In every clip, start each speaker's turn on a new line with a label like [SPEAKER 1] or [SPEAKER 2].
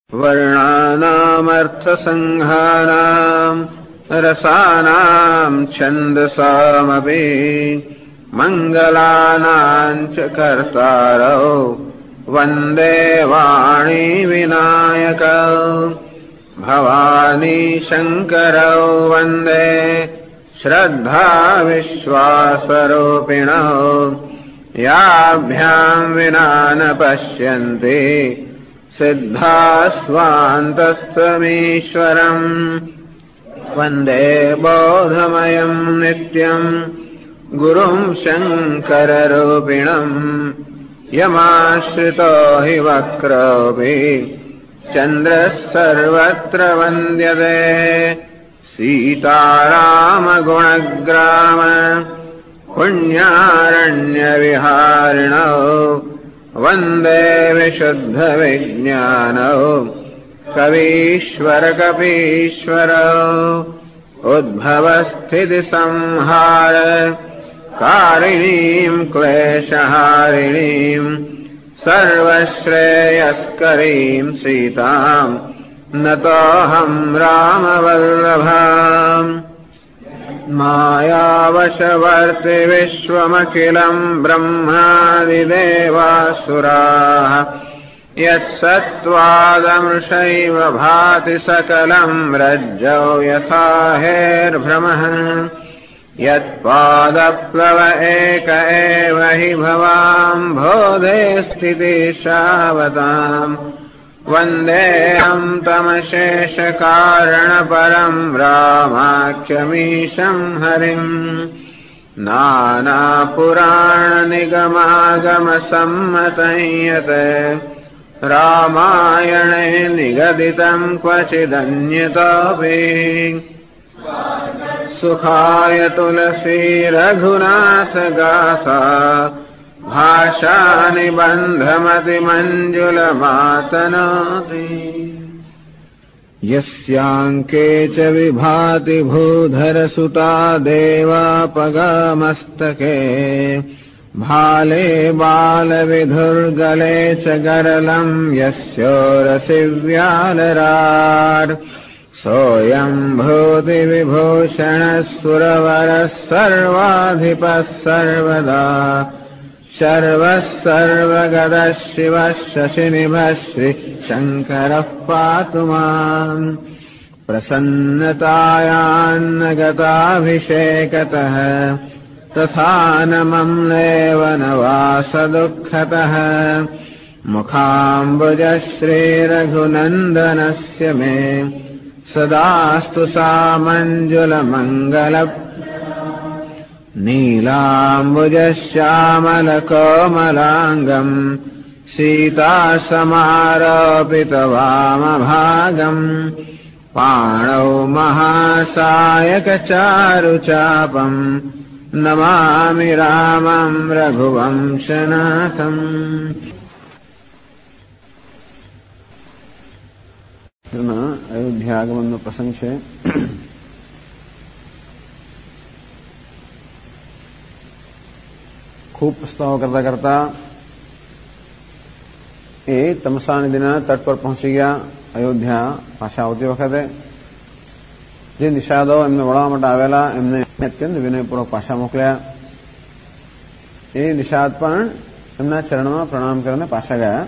[SPEAKER 1] वर्णानामर्थसङ्घानाम् रसानाम् छन्दसामपि मङ्गलानाम् च कर्तारौ वन्दे वाणी विनायकौ भवानी शङ्करौ वन्दे श्रद्धा विश्वासरूपिणौ याभ्याम् विना न पश्यन्ति सिद्धास्वान्तस्थमीश्वरम् वन्दे बोधमयम् नित्यम् गुरुम् शङ्कररूपिणम् यमाश्रितो हि वक्रोऽपि चन्द्रः सर्वत्र वन्द्यते सीतारामगुणग्राम पुण्यारण्यविहारिणौ वन्दे विशुद्धविज्ञानौ कवीश्वरकपीश्वरौ उद्भवस्थितिसंहार कारिणीम् क्लेशहारिणीम् सर्वश्रेयस्करीम् सीताम् नतोऽहम् रामवल्लभाम् मायावशवर्ति विश्वमखिलम् ब्रह्मादिदेवासुराः यत्सत्त्वादमृषैव भाति सकलम् रज्जौ यथा हेर्भ्रमः यत्पादप्लव एक एव हि भवाम् बोधे स्थितिशावताम् वन्देऽहम् तमशेषकारणपरम् रामाख्यमीशम् हरिम् नानापुराणनिगमागमसम्मतं यत् रामायणे निगदितम् क्वचिदन्यतोऽपि सुखाय तुलसी रघुनाथ गाथा भाषानिबन्धमतिमञ्जुलमातनोति यस्याङ्के च विभाति भूधरसुता देवापगामस्तके भाले बालविधुर्गले च गरलम् यस्योरसि व्यालराट् सोऽयम् भूतिविभूषणः सुरवरः सर्वाधिपः सर्वदा शर्वः सर्वगतः शिवः शशिनिभः श्रीशङ्करः पातु माम् प्रसन्नतायान्न गताभिषेकतः तथा न मम्लेव न वासदुःखतः मुखाम्बुजः श्रीरघुनन्दनस्य मे सदास्तु सामञ्जुलमङ्गल नीलाम्बुजश्यामलकोमलाङ्गम् सीतासमारोपितवामभागम् पाणौ महासायकचारुचापम् नमामि रामम् रघुवंशनाथम्। अयोध्यागमनનો પ્રસંગ છે. ખૂબ પ્રસ્તાવો કરતા કરતા એ તમસા નદીના તટ પર પહોંચી ગયા. અયોધ્યા પાછા આવતી વખતે જે નિષાદો એમને વળવા માટે આવેલા એમને અત્યંત વિનયપૂર્વક પાછા મોકલ્યા. એ નિષાદ પણ એમના ચરણમાં પ્રણામ કરીને પાછા ગયા.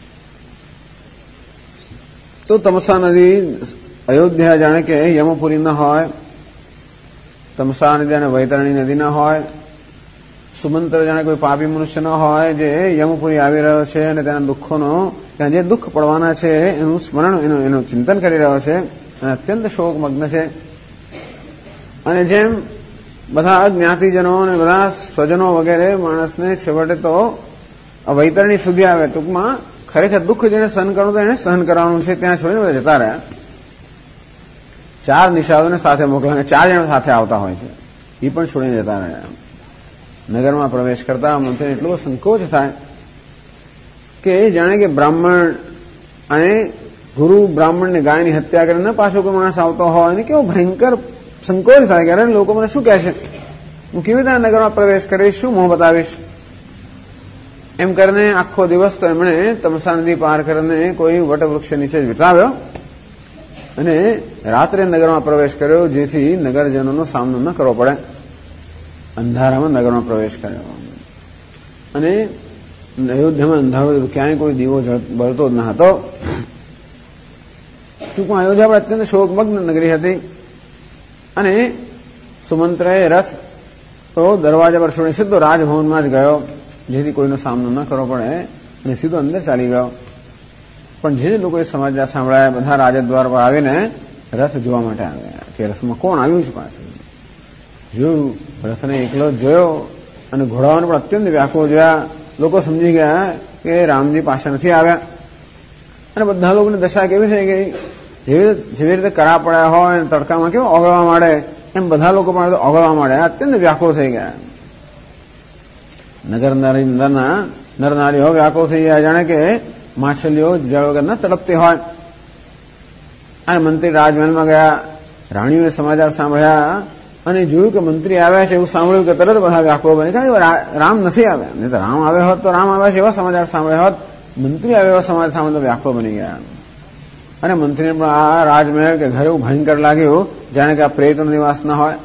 [SPEAKER 1] તો તમસા નદી અયોધ્યા જાણે કે યમપુરી ન હોય, તમસા નદી અને વૈતરણી નદી ન હોય, સુમંત્ર જાણે કોઈ પાપી મનુષ્ય ન હોય જે યમપુરી આવી રહ્યો છે અને તેના દુઃખોનો ત્યાં જે દુઃખ પડવાના છે એનું સ્મરણ એનું ચિંતન કરી રહ્યો છે અને અત્યંત શોકમગ્ન છે. અને જેમ બધા જ્ઞાતિજનો અને બધા સ્વજનો વગેરે માણસને છેવટે તો વૈતરણી સુધી આવે. ટૂંકમાં ખરેખર દુઃખ જેને સહન કરવું તો એને સહન કરવાનું છે. ત્યાં છોડીને બધા જતા રહ્યા. 4 નિષાદોને સાથે મોકલ્યા. 4 જણ સાથે આવતા હોય છે, એ પણ છોડીને જતા રહ્યા. નગરમાં પ્રવેશ કરતા મંત્રીને એટલો સંકોચ થાય કે જાણે કે બ્રાહ્મણ અને ગુરુ બ્રાહ્મણને ગાયની હત્યા કરીને પાછો કોઈ માણસ આવતો હોય અને કેવો ભયંકર સંકોચ થાય કે અરે લોકો મને શું કહેશે, હું કેવી રીતે નગરમાં પ્રવેશ કરીશ, શું મોં બતાવીશ. એમ કરીને આખો દિવસ તો એમણે તમસા નદી પાર કરીને કોઈ વટવૃક્ષ નીચે જ વિતાવ્યો અને રાત્રે નગરમાં પ્રવેશ કર્યો, જેથી નગરજનોનો સામનો ન કરવો પડે. અંધારામાં નગરમાં પ્રવેશ કર્યો અને અયોધ્યામાં અંધારું, ક્યાંય કોઈ દીવો બળતો જ ન હતો. ટૂંકમાં અયોધ્યા પણ અત્યંત શોકમગ્ન નગરી હતી અને સુમંત્રએ રથ તો દરવાજા પર છોડી સીધો રાજભવનમાં જ ગયો, જેથી કોઈનો સામનો ન કરવો પડે અને સીધો અંદર ચાલી ગયો. પણ જે લોકોએ સમાચાર સાંભળ્યા બધા રાજદ્વાર પર આવીને રથ જોવા માટે આવ્યા કે રથમાં કોણ આવ્યું છે. પાછું જોયું, રથને એકલો જ જોયો અને ઘોડાઓને પણ અત્યંત વ્યાકુળ જોયા. લોકો સમજી ગયા કે રામજી પાછા નથી આવ્યા અને બધા લોકોની દશા કેવી થઈ ગઈ, જેવી રીતે કરા પડ્યા હોય તડકામાં કેવું ઓગળવા માંડે એમ બધા લોકો પણ ઓગળવા માંડ્યા, અત્યંત વ્યાકુળ થઈ ગયા. નરનારીના નરનારીઓ વ્યાકુળ થઈ ગયા, જાણે કે માછલીઓ જળ વગરના તડપતી હોય. અને મંત્રી રાજમહેલમાં ગયા, રાણીઓએ સમાચાર સાંભળ્યા અને જોયું કે મંત્રી આવ્યા છે એવું સાંભળ્યું કે તરત બધા વ્યાકુળ બની ગયા. રામ નથી આવ્યા, નહીં તો રામ આવ્યા હોત તો રામ આવ્યા છે એવા સમાચાર સાંભળ્યા હોત, મંત્રી આવ્યા એવા સમાચાર સાંભળે તો વ્યાકુળ બની ગયા. અને મંત્રીને પણ આ રાજમહેલ કે ઘરે એવું ભયંકર લાગ્યું, જાણે કે આ પ્રેતનો નિવાસ ના હોય.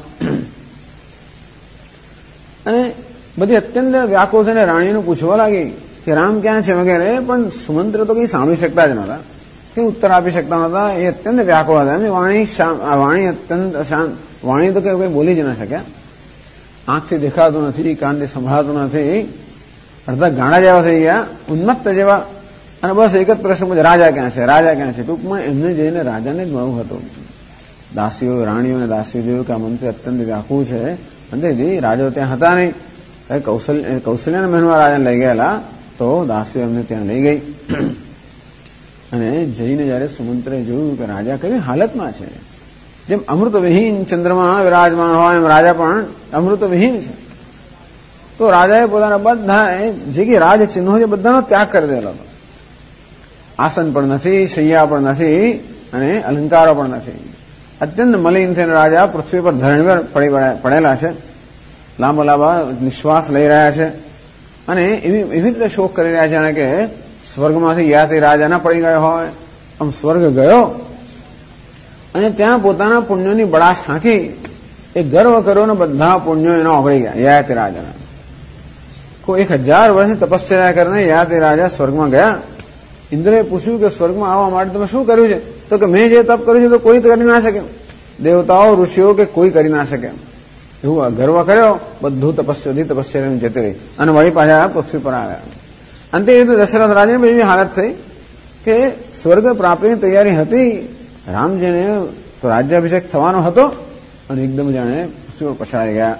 [SPEAKER 1] અને બધી અત્યંત વ્યાકુળ થઈને રાણીને પૂછવા લાગી કે રામ ક્યાં છે વગેરે, પણ સુમંત્ર તો કઈ સાંભળી શકતા જ નહોતા, કઈ ઉત્તર આપી શકતા નહોતા. એ અત્યંત વ્યાકુળ હતા. એમની વાણી અત્યંત શાંત, વાણી તો કઈ બોલી જ ન શક્યા. આંખથી દેખાતું નથી, કાનથી સંભળાતું નથી, અડધા ગાણા જેવા થઈ ગયા, ઉન્મત્ત જેવા. અને બસ એક જ પ્રશ્ન પૂછે, રાજા ક્યાં છે, રાજા ક્યાં છે. ટૂંકમાં એમને જઈને રાજાને જ મળવું હતું. દાસીઓ, રાણીઓ અને દાસીઓ જોયું કે આ મંત્રી અત્યંત વ્યાકુળ છે, અને રાજાઓ ત્યાં હતા નહીં. કૌશલ્યાના મહેલમાં રાજાને લઈ ગયેલા તો દાસીઓ એમને ત્યાં લઈ ગઈ. અને જઈને જયારે સુમંત્રે જોયું કે રાજા કેવી હાલતમાં છે, જેમ અમૃતવિહીન ચંદ્રમાં વિરાજમાન હોય એમ રાજા પણ અમૃતવિહીન છે. તો રાજાએ પોતાના બધા જે કે રાજ ચિહ્નો છે બધાનો ત્યાગ કરી દેલો હતો. આસન પણ નથી, શૈયા પણ નથી અને અલંકારો પણ નથી. અત્યંત મલિન થઈને રાજા પૃથ્વી પર ધરણી પર પડેલા છે, લાંબા લાંબા નિશ્વાસ લઈ રહ્યા છે અને એવી રીતે શોક કરી રહ્યા છે જાણે કે સ્વર્ગમાંથી યાથી રાજા ના પડી ગયો હોય. આમ સ્વર્ગ ગયો અને ત્યાં પોતાના પુણ્યોની બળાશ હાંકી એ ગર્વ કર્યો ને બધા પુણ્યો એના ઓગળી ગયા યાતિ રાજાના. કોઈ 1000 વર્ષની તપસ્યા કરીને યાતિ રાજા સ્વર્ગમાં ગયા. ઇન્દ્રએ પૂછ્યું કે સ્વર્ગમાં આવવા માટે તમે શું કર્યું છે? તો કે મેં જે તપ કર્યું છે તો કોઈ કરી ના શકે, દેવતાઓ ઋષિઓ કે કોઈ કરી ના શકે. એવું ગર્વ કર્યો, બધું તપસ્યા જતી રહી અને વળી પાછા પૃથ્વી પર આવ્યા. અંતે એ રીતે દશરથ રાજાની એવી હાલત થઈ કે સ્વર્ગ પ્રાપ્તિની તૈયારી હતી, રામજીને તો રાજ્યાભિષેક થવાનો હતો અને એકદમ જાણે પૃથ્વી પર પછાડી ગયા.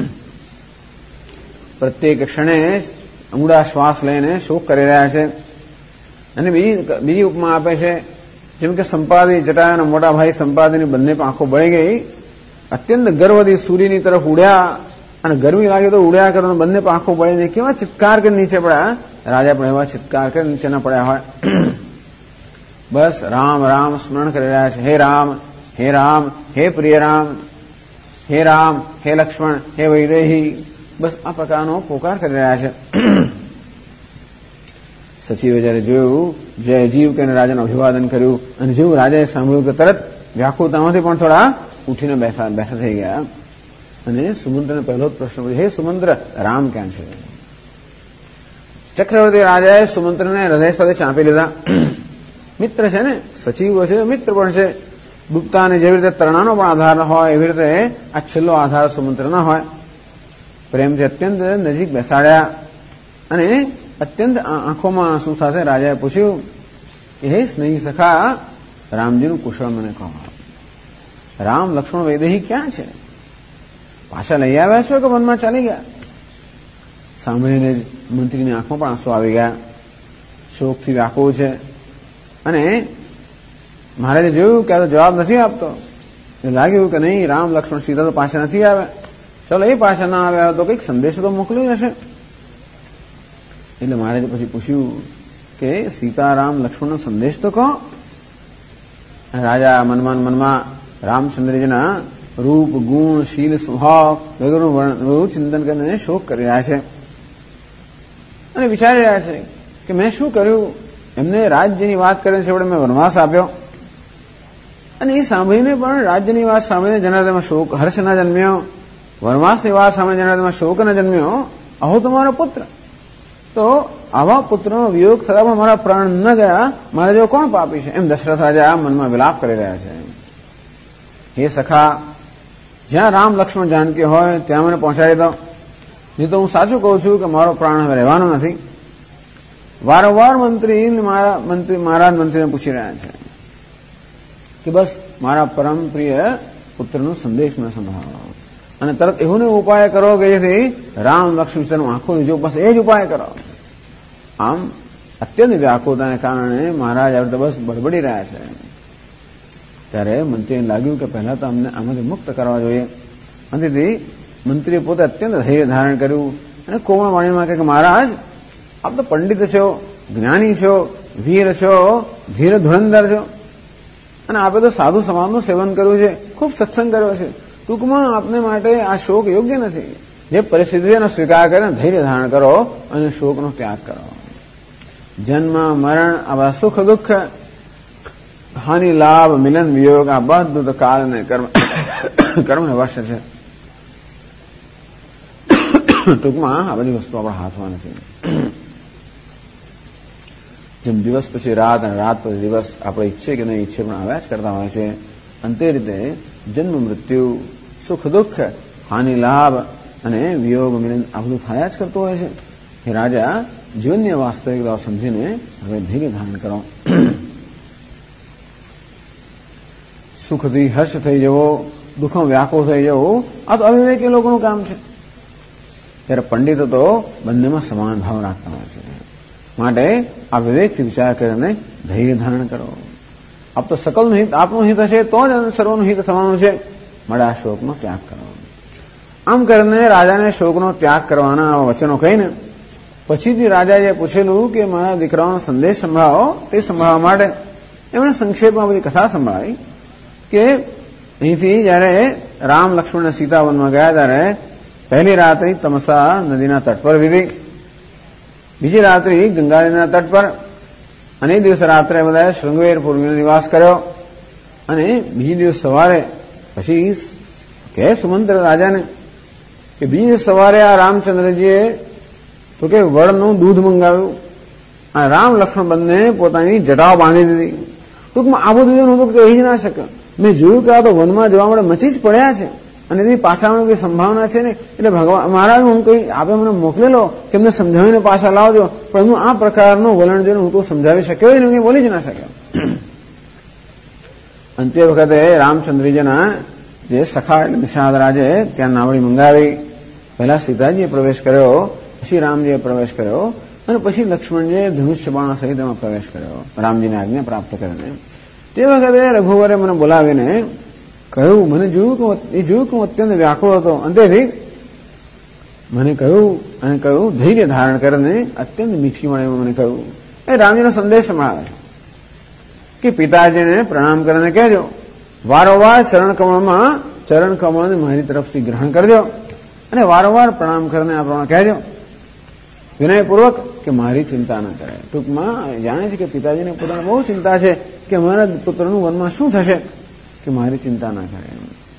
[SPEAKER 1] પ્રત્યેક ક્ષણે ઊંડા શ્વાસ લઈને શોક કરી રહ્યા છે. અને બીજી ઉપમા આપે છે, જેમ કે સંપાદી જટાયુના મોટા ભાઈ સંપાદીની બંને આંખો બળી ગઈ, અત્યંત ગર્વથી સૂર્યની તરફ ઉડ્યા અને ગરમી લાગી તો ઉડ્યા કરો, બંને આંખો બળીને કેવા ચિત્કાર કરીને નીચે પડ્યા. રાજા પણ એવા ચિત્કાર કરીને નીચે ના પડ્યા હોય. બસ રામ રામ સ્મરણ કરી રહ્યા છે. હે રામ, હે રામ, હે પ્રિય રામ, હે રામ, હે લક્ષ્મણ, હે વૈદેહી, બસ આ પ્રકારનો પોકાર કરી રહ્યા છે. સચિવે જયારે જોયું, જય જીવ કે રાજાનું અભિવાદન કર્યું અને જેવું રાજાએ સાંભળ્યું કે તરત વ્યાકુળતામાંથી પણ થોડા ઉઠીને બેઠા થઈ ગયા અને સુમંત્રને પહેલો જ પ્રશ્ન પૂછ્યો, હે સુમંત્ર, રામ ક્યાં છે? ચક્રવર્તી રાજાએ સુમંત્રને હૃદય સાથે ચાંપી લીધા. મિત્ર છે ને, સચિવો છે, મિત્ર પણ છે. ડૂબતા અને જેવી રીતે તરણાનો પણ આધાર હોય એવી રીતે આ છેલ્લો આધાર સુમંત્ર ના હોય. પ્રેમથી અત્યંત નજીક બેસાડ્યા અને અત્યંત આંખોમાં આંસુ સાથે રાજાએ પૂછ્યું, હે સ્નેહી સખા, રામજીનું કુશળ મને કહો. રામ, લક્ષ્મણ, વૈદેહી ક્યાં છે? પાછા લઈ આવ્યા છો કે વનમાં ચાલી ગયા? સાંભળીને જ મંત્રીની આંખમાં પણ આંસુ આવી ગયા. શોકથી વ્યાકુળ છે અને મહારાજે જોયું કે આ તો જવાબ નથી આપતો. લાગ્યું કે નહીં, રામ, લક્ષ્મણ, સીતા તો પાછા નથી આવ્યા. ચલો એ પાછા ના આવ્યા તો કંઈક સંદેશો તો મોકલ્યો હશે. એટલે મહારાજે પછી પૂછ્યું કે સીતારામ લક્ષ્મણનો સંદેશ તો કહો. રાજા મનમાં રામચંદ્રજીના રૂપ, ગુણ, શીલ, સ્વભાવ વગેરેનું ચિંતન કરીને શોક કરી રહ્યા છે. અને વિચારી રહ્યા છે કે મેં શું કર્યું, એમને રાજ્યની વાત કરીને છે મેં વનવાસ આપ્યો, અને એ સાંભળીને પણ રાજ્યની વાત સાંભળીને જનાર્દનમાં શોક હર્ષ ના જન્મ્યો, વનવાસની વાત સાંભળીને જનાર્દનમાં શોક ન જન્મ્યો. આવો તમારો પુત્ર, તો આવા પુત્રનો વિયોગ થતા પણ મારા પ્રાણ ન ગયા, મારા જેવો કોણ પાપી છે, એમ દશરથ રાજા મનમાં વિલાપ કરી રહ્યા છે. હે સખા, જ્યાં રામ લક્ષ્મણ જાનકી હોય ત્યાં મને પહોંચાડી દો, નહીં તો હું સાચું કહું છું કે મારો પ્રાણ હવે રહેવાનો નથી. વારંવાર મહારાજ મંત્રીને પૂછી રહ્યા છે કે બસ મારા પરમ પ્રિય પુત્રનો સંદેશ મને સંભળાવો, અને તરત એવો ને ઉપાય કરો કે જેથી રામ લક્ષ્મણ આંખો લીજો, બસ એ જ ઉપાય કરો. આમ અત્યંત વ્યાકુળતાને કારણે મહારાજ હવે તો બસ બડબડી રહ્યા છે. ત્યારે મંત્રીને લાગ્યું કે પહેલા તો અમને આમાંથી મુક્ત કરવા જોઈએ. અંતથી મંત્રીએ પોતે અત્યંત ધૈર્ય ધારણ કર્યું અને કોમળ વાણીમાં કહે કે મહારાજ, આપ તો પંડિત છો, જ્ઞાની છો, વીર છો, ધીર ધુરંધર છો, અને આપે તો સાધુ સમાજનું સેવન કર્યું છે, ખૂબ સત્સંગ કર્યો છે. ટૂંકમાં આપને માટે આ શોક યોગ્ય નથી. જે પરિસ્થિતિનો સ્વીકાર કરીને ધૈર્ય ધારણ કરો અને શોકનો ત્યાગ કરો. જન્મ મરણ આવા સુખ દુઃખ હાનિ લાભ મિલન વિયોગ આ બધું તો કાળ અને કર્મ વશ છે. ટૂંકમાં આ બધી વસ્તુ આપણા હાથમાં નથી. જેમ દિવસ પછી રાત અને રાત પછી દિવસ આપણે ઈચ્છે કે નહીં ઈચ્છે પણ આવ્યા જ કરતા હોય છે, અને તે રીતે જન્મ મૃત્યુ સુખ દુઃખ હાનિ લાભ અને વિયોગ મિલન આ બધું થયા જ કરતું હોય છે. હે રાજા, જીવનની વાસ્તવિકતાઓ સમજીને હવે ધૈર્ય ધારણ કરો. સુખથી હર્ષ થઈ જવો, દુઃખમાં વ્યાકુળ થઈ જવું, આ તો અવિવેકી લોકોનું કામ છે. ત્યારે પંડિતો તો બંનેમાં સમાન ભાવ રાખતા હોય છે. માટે આ વિવેકથી વિચાર કરીને ધૈર્ય ધારણ કરો. આપ તો સકલનું હિત આપનું હિત હશે તો જ સર્વનું હિત થવાનું છે. માટે આ શોકનો ત્યાગ કરો. આમ કરીને રાજાને શોકનો ત્યાગ કરવાના આવા વચનો કહીને પછીથી રાજાએ પૂછેલું કે મારા દીકરાઓનો સંદેશ સંભળાવો. તે સંભળાવવા માટે એમણે સંક્ષેપમાં બધી કથા સંભળાવી કે અહીંથી જયારે રામ લક્ષ્મણ અને સીતા વનમાં ગયા ત્યારે પહેલી રાત્રિ તમસા નદીના તટ પર વીતી, બીજી રાત્રિ ગંગા નદીના તટ પર, અને એ દિવસ રાત્રે બધાએ શૃંગવેર પૂર્વીનો નિવાસ કર્યો. અને બીજી દિવસ સવારે પછી કે સુમંત્ર રાજાને કે બીજી દિવસ સવારે આ રામચંદ્રજીએ તો કે વડનું દૂધ મંગાવ્યું, અને રામ લક્ષ્મણ બંને પોતાની જટાઓ બાંધી દીધી. ટૂંકમાં આ બધું હું તો કહી જ ના શકે. મેં જોયું કે આ તો વનમાં જવા માટે મચી જ પડ્યા છે, અને એની પાછાની કોઈ સંભાવના છે ને, એટલે ભગવાન મહારાજ હું કઈ આપે મને મોકલેલો કે એમને સમજાવીને પાછા લાવજો, પણ હું આ પ્રકારનું વલણ જોઈને હું તો સમજાવી શક્યો જ નહીં, બોલી જ ના શક્યો. અંતે વખતે રામચંદ્રજીના જે સખા એટલે નિષાદ રાજે ત્યાં નાવડી મંગાવી. પહેલા સીતાજીએ પ્રવેશ કર્યો, પછી રામજીએ પ્રવેશ કર્યો, અને પછી લક્ષ્મણજીએ ધનુષ્ય બાણ સહિત એમાં પ્રવેશ કર્યો, રામજીની આજ્ઞા પ્રાપ્ત કરીને. તે વખતે રઘુવરે મને બોલાવીને કહ્યું, મને જોયું કે હું અત્યંત વ્યાકુળ હતો. અંતેથી મને કહ્યું ધૈર્ય ધારણ કરીને અત્યંત મીઠી વાણીમાં મને કહ્યું, એ રામજીનો સંદેશ મળે કે પિતાજીને પ્રણામ કરીને કહેજો, વારંવાર ચરણ કમળને મારી તરફથી ગ્રહણ કરજો, અને વારંવાર પ્રણામ કરીને આ પ્રમાણે કહેજો વિનયપૂર્વક કે મારી ચિંતા ન કરે. ટૂંકમાં જાણે છે કે પિતાજીને પોતાને બહુ ચિંતા છે કે મારા પુત્રનું વનમાં શું થશે, કે મારી ચિંતા ના કરે.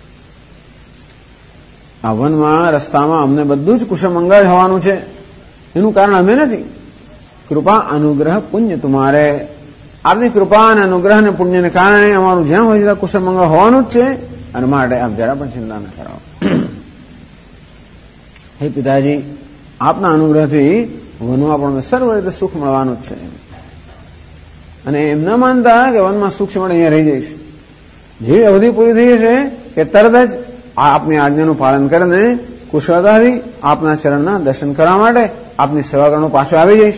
[SPEAKER 1] આ વનમાં રસ્તામાં અમને બધું જ કુશળ મંગળ હોવાનું છે, એનું કારણ અમે નથી. કૃપા અનુગ્રહ પુણ્ય તુમારે, આપની કૃપા અને અનુગ્રહ અને પુણ્યને કારણે અમારું જ્યાં હોય ત્યાં કુશળ મંગળ હોવાનું જ છે, અને માટે આપ જરા પણ ચિંતા ન કરો. હે પિતાજી, આપના અનુગ્રહથી વનમાં પણ સર્વ રીતે સુખ મળવાનું જ છે, અને એમ ન માનતા કે વનમાં સુખ મળે અહીંયા રહી જઈશ. જેવી અવધિ પૂરી થઈ છે કે તરત જ આપની આજ્ઞાનું પાલન કરીને કુશળતાથી આપના ચરણના દર્શન કરવા માટે આપની સેવા કરવાનું પાછો આવી જઈશ.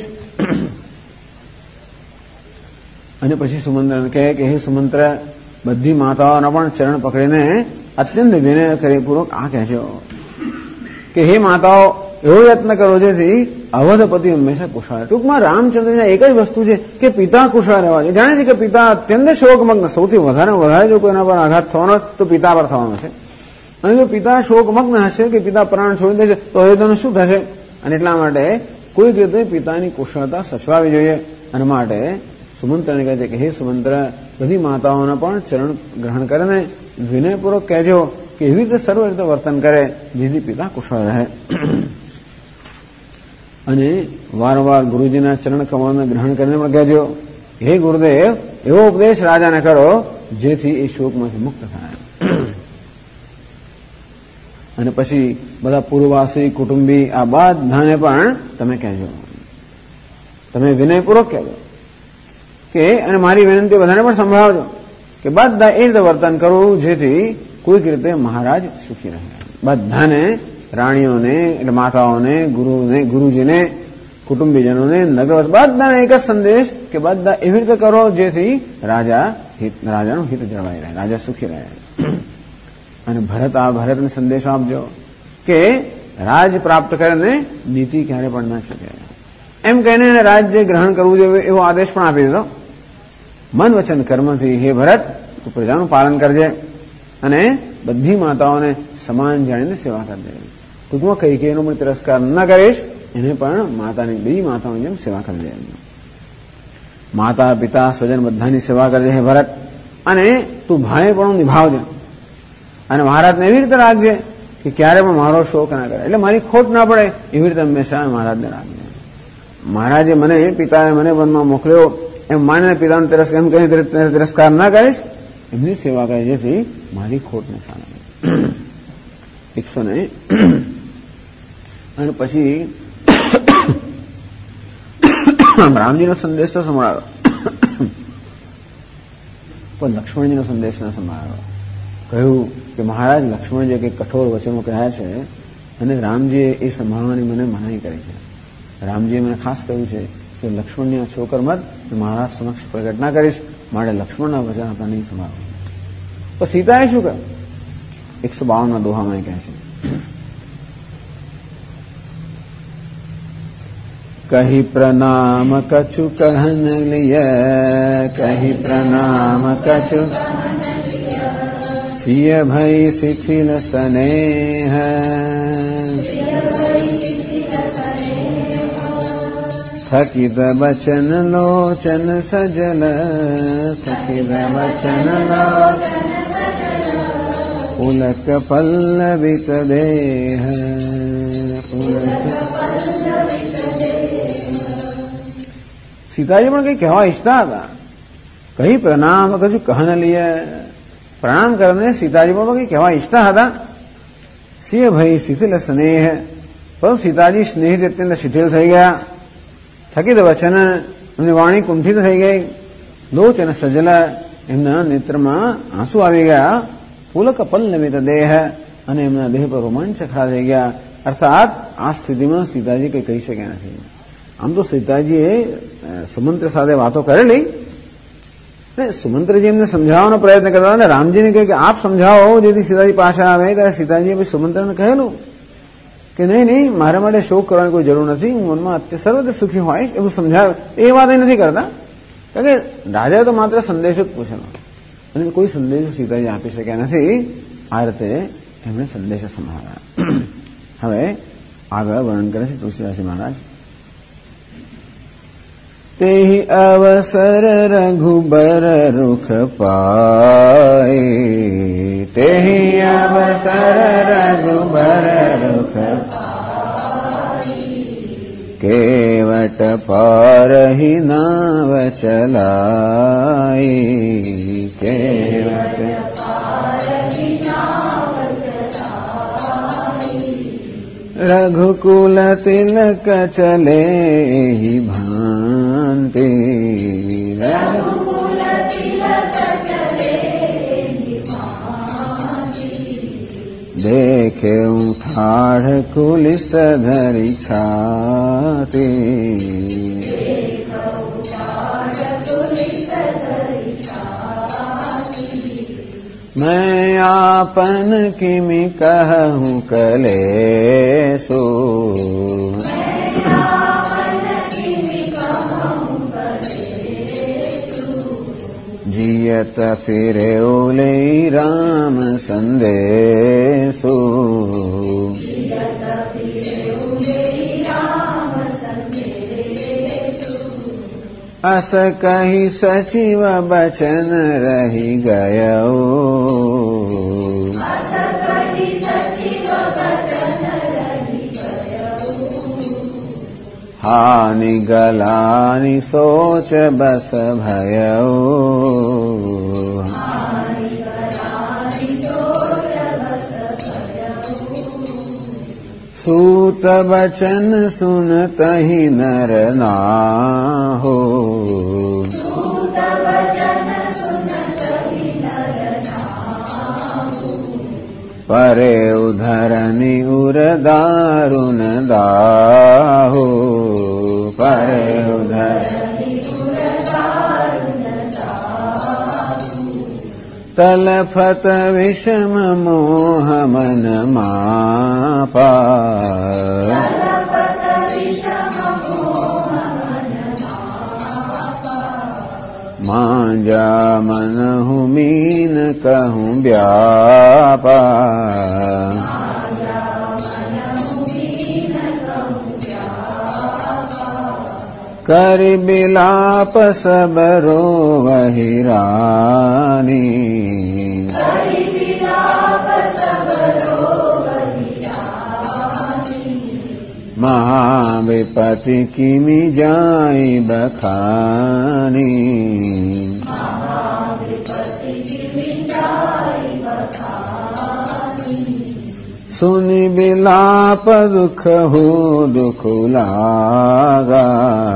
[SPEAKER 1] અને પછી સુમંત્રને કહે કે હે સુમંત્ર, બધી માતાઓના પણ ચરણ પકડીને અત્યંત વિનય પૂર્વક આ કહેજો કે હે માતાઓ, એવો યત્ન કરો જેથી અવધપતિ હંમેશા કુશળ. ટૂંકમાં રામચંદ્રના એક જ વસ્તુ છે કે પિતા કુશળ રહેવા જોઈએ. જાણે છે કે પિતા અત્યંત શોકમગ્ન, સૌથી વધારે જો કોઈના પર આઘાત થવાનો તો પિતા પર થવાનો છે, અને જો પિતા શોકમગ્ન હશે કે પિતા પ્રાણ છોડી દેશે તો એ તને શું થશે. અને એટલા માટે કોઈક રીતે પિતાની કુશળતા સચવાવી જોઈએ. અને માટે સુમંત્રને કહે છે કે હે સુમંત્ર, બધી માતાઓના પણ ચરણ ગ્રહણ કરે ને વિનયપૂર્વક કહેજો કે એવી રીતે સર્વ રીતે વર્તન કરે જેથી પિતા કુશળ રહે. અને વારંવાર ગુરુજીના ચરણ કમળને ગ્રહણ કરીને પણ કહેજો હે ગુરુદેવ, એવો ઉપદેશ રાજાને કરો જેથી એ શોકમાંથી મુક્ત થાય. અને પછી બધા પૂર્વવાસી, કુટુંબી આ બધાને પણ તમે કહેજો, તમે વિનયપૂર્વક કહેજો કે અને મારી વિનંતી બધાને પણ સંભળાવજો કે બધા એ રીતે વર્તન કરવું જેથી કોઈક રીતે મહારાજ સુખી રહે. બધાને, રાણીઓને એટલે માતાઓને, ગુરુજીને, કુટુંબીજનોને, નગર બધાને એક જ સંદેશ કે બધા એવી રીતે કરો જેથી રાજાનું હિત જળવાઈ રહે, રાજા સુખી રહે. અને ભરતને સંદેશો આપજો કે રાજ પ્રાપ્ત કરીને નીતિ ક્યારે પણ ન શકે એમ કહીને એને રાજ્ય ગ્રહણ કરવું જોઈએ એવો આદેશ પણ આપી દીધો. મન વચન કર્મથી હે ભરત, તું પ્રજાનું પાલન કરજે અને બધી માતાઓને સમાન જાણીને સેવા કરજે. ટૂંકમાં કૈકેયીનો પણ તિરસ્કાર ન કરીશ, એને પણ માતાની બીજી માતાઓની જેમ સેવા કરજે. માતા, પિતા, સ્વજન બધાની સેવા કરજે હે ભરત. અને તું ભાઈ પણ નિભાવજે અને મહારાજને એવી રીતે રાખજે કે ક્યારે પણ મારો શોક ના કરે, એટલે મારી ખોટ ના પડે એવી રીતે હંમેશા મહારાજને રાખજે. મહારાજે પિતાએ મને વનમાં મોકલ્યો એમ માનીને પિતાનો એમ કહી તિરસ્કાર ના કરીશ, એમની સેવા કરે જેથી મારી ખોટ ને સામે 100 અને પછી રામજીનો સંદેશ તો સંભળાયો પણ લક્ષ્મણજીનો સંદેશ ન સંભળાયો. કહ્યું કે મહારાજ લક્ષ્મણજીએ કંઈક કઠોર વચનો કહ્યા છે અને રામજીએ એ સંભાળવાની મને મનાઈ કરી છે. રામજીએ મને ખાસ કહ્યું છે કે લક્ષ્મણની આ છોકર મત મહારાજ સમક્ષ પ્રગટ ના કરીશ, માટે લક્ષ્મણના વચન આપણે નહીં સંભાળો. તો સીતાએ શું કહ્યું? 152 દોહામાં કહે છે કહી પ્રણામ કछु કહન લિય, કહી પ્રણામ કछु સિય ભઈ શિથિલ સ્નેહ, થકિત બચન લોચન સજલ, થકિત બચન લોચન પુલક પલ્લવિત દેહ, સીતાજી પણ કઈ કહેવા ઈચ્છતા હતા. કઈ પ્રણામ કશું કહન લીએ, પ્રણામ કરીને સીતાજી પણ કઈ કહેવા ઈચ્છતા હતા. સિંહ ભાઈ શિથિલ સ્નેહ, પરંતુ સીતાજી સ્નેહથી અત્યંત શિથિલ થઈ ગયા. થકિત વચન, એમની વાણી કુંઠિત થઈ ગઈ. લોચન સજલ, એમના નેત્રમાં આંસુ આવી ગયા. પુલક પલ્લવિત દેહ, અને એમના દેહ પર રોમાંચ ખડા થઈ ગયા. અર્થાત આ સ્થિતિમાં સીતાજી કંઈ કહી શક્યા નથી. આમ તો સીતાજીએ સુમંત્ર સાથે વાતો કરેલી ને સુમંત્રજી એમને સમજાવવાનો પ્રયત્ન કરતા અને રામજીને કહે કે આપ સમજાવો જેથી સીતાજી પાછા આવે. ત્યારે સીતાજીએ પછી સુમંત્રને કહેલું કે નહીં, મારા માટે શોક કરવાની કોઈ જરૂર નથી, હું મનમાં સર્વત્ર સુખી હોઈશ એવું સમજાવે. એ વાત એ નથી કરતા, કારણ કે રાજાએ તો માત્ર સંદેશો જ પૂછેલો અને કોઈ સંદેશો સીતાજી આપી શક્યા નથી. આ રીતે એમણે સંદેશો સંભાળ્યા. હવે આગળ વર્ણન કરે છે તુલસીદાસજી મહારાજ. તેહિ અવસર રઘુબર રૂખ પાય, તેહિ અવસર રઘુબર રૂખ પાય, કેવટ પારહિ નાવ ચલાય, કેવટ પારહિ નાવ ચલાય, રઘુકુલ તિલક ચલે ભાંતિ, રઘુકુલ તિલક ચલે ભાંતિ, દેખે ઠાઢ કુલિસ ધરી છાતી, मैं आपन किमि कहूँ कलेसु, जियत फिरे ओले राम संदेशु, अस कही सचिव बचन रही गयो, हानि गलानि सोच बस भयो, सूत बचन सुनतहि नर नाहो, परे उधरनि उर दारुण दाहो, परे उधरनि उर दारुण दाहो, तलफत विषम मोह मन मापा, मांजा मनहु मीन कहूँ व्यापा, करि बिलाप सब रोवहि रानी, महाविपति किमि जाई बखानी, सुनि बिलाप दुख हो दुख लागा,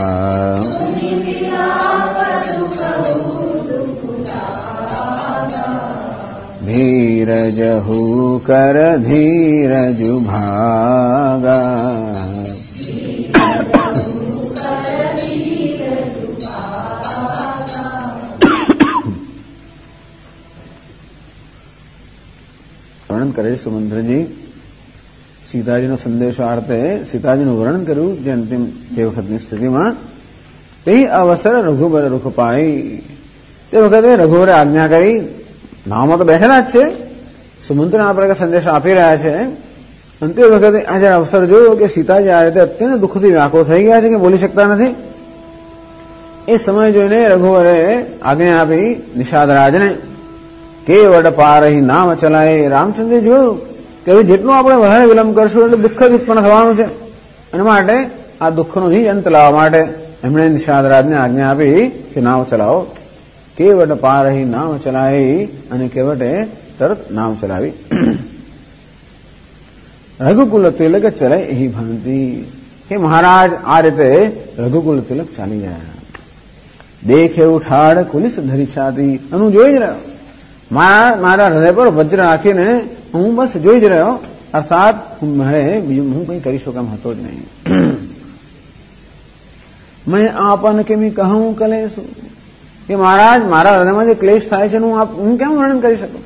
[SPEAKER 1] धीरज हु कर धीरज भागा, વર્ણન કરે સુમંત્રજી સીતાજીનો સંદેશો આર્તે સીતાજીનું વર્ણન કર્યું જે અંતિમ તે વખતની સ્થિતિમાં તે અવસર રઘુબર રૂખ પાઈ તે વખતે રઘુવરે આજ્ઞા કરી નાવમાં તો બેઠેલા જ છે સુમંત્રને આ પ્રકાર સંદેશો આપી રહ્યા છે અને તે વખતે આ જયારે અવસર જોયો કે સીતાજી આ રીતે અત્યંત દુઃખથી વ્યાકુળ થઈ ગયા છે કે બોલી શકતા નથી એ સમય જોઈને રઘુવરે આજ્ઞા આપી નિષાદરાજને કેવડ પારહી નામ ચલાય રામચંદ્ર જોયું કે જેટલું આપણે વધારે વિલંબ કરશું એટલે દુઃખ જ ઉત્પન્ન થવાનું છે અને માટે આ દુઃખનો જ અંત લાવવા માટે એમણે નિષાદરાજને આજ્ઞા આપી કે નાવ ચલાવો કેવડ પારહી નામ ચલાવી અને કેવટે તરત નાવ ચલાવી રઘુકુલ તિલક ચલે એ ભાંતિ કે મહારાજ આ રીતે રઘુકુલ તિલક ચાલી ગયા દેખે ઉઠાડ કુલિસ ધરી છાતી અને હું જોઈ જ રહ્યો મારા હૃદય પર વજ્ર રાખીને હું બસ જોઈ જ રહ્યો અર્થાત મારે બીજું હું કંઈ કરી શકું એમ હતો જ નહીં મેં આપન કેમી કહું કલેશું કે મહારાજ મારા હૃદયમાં જે ક્લેશ થાય છે હું કેમ વર્ણન કરી શકું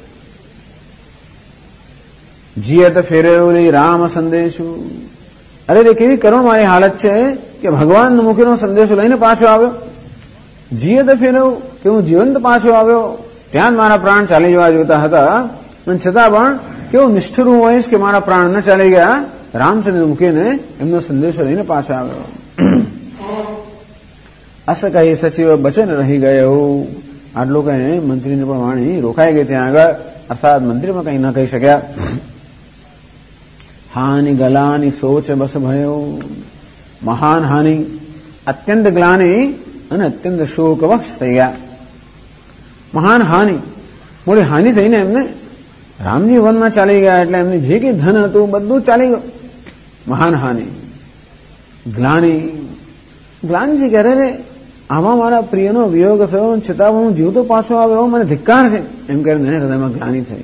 [SPEAKER 1] જીયત ફેરવલી રામ સંદેશો અરે રે કેવી કરુણ મારી હાલત છે કે ભગવાન મુખીનો સંદેશો લઈને પાછો આવ્યો જીયત ફેરવું કે હું જીવંત પાછો આવ્યો ત્યાં મારા પ્રાણ ચાલી જવા જોતા હતા અને છતાં પણ કેવું નિષ્ઠુર હું હોઈશ કે મારા પ્રાણ ન ચાલી ગયા રામચંદ્ર મૂકીને એમનો સંદેશો લઈને પાછો આવ્યો અસ કહી સચિવ બચન રહી ગયો આટલું કઈ મંત્રીની પણ વાણી રોકાઈ ગઈ ત્યાં આગળ અર્થાત મંત્રીમાં કઈ ન કહી શક્યા હાનિ ગલાની સોચ બસ ભયો મહાન હાનિ અત્યંત ગ્લાની અને અત્યંત શોકવક્ષ થઈ ગયા મહાન હાનિ મોટી હાનિ થઈને એમને રામજી વનમાં ચાલી ગયા એટલે એમને જે કંઈ ધન હતું બધું ચાલી ગયું મહાન હાનિ ગ્લાનજી કહે રે આમાં મારા પ્રિયનો વિયોગ થયો છતાં હું જીવતો પાછો આવ્યો મને ધિક્કાર છે એમ કરીને હૃદયમાં ગ્લાની થઈ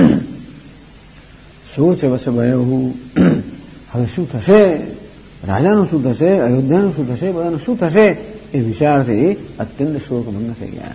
[SPEAKER 1] શું છે બસ ભયો હવે શું થશે રાજાનું શું થશે અયોધ્યાનું શું થશે બધાનું શું થશે એ વિચારથી અત્યંત શોકભંગ થઈ ગયા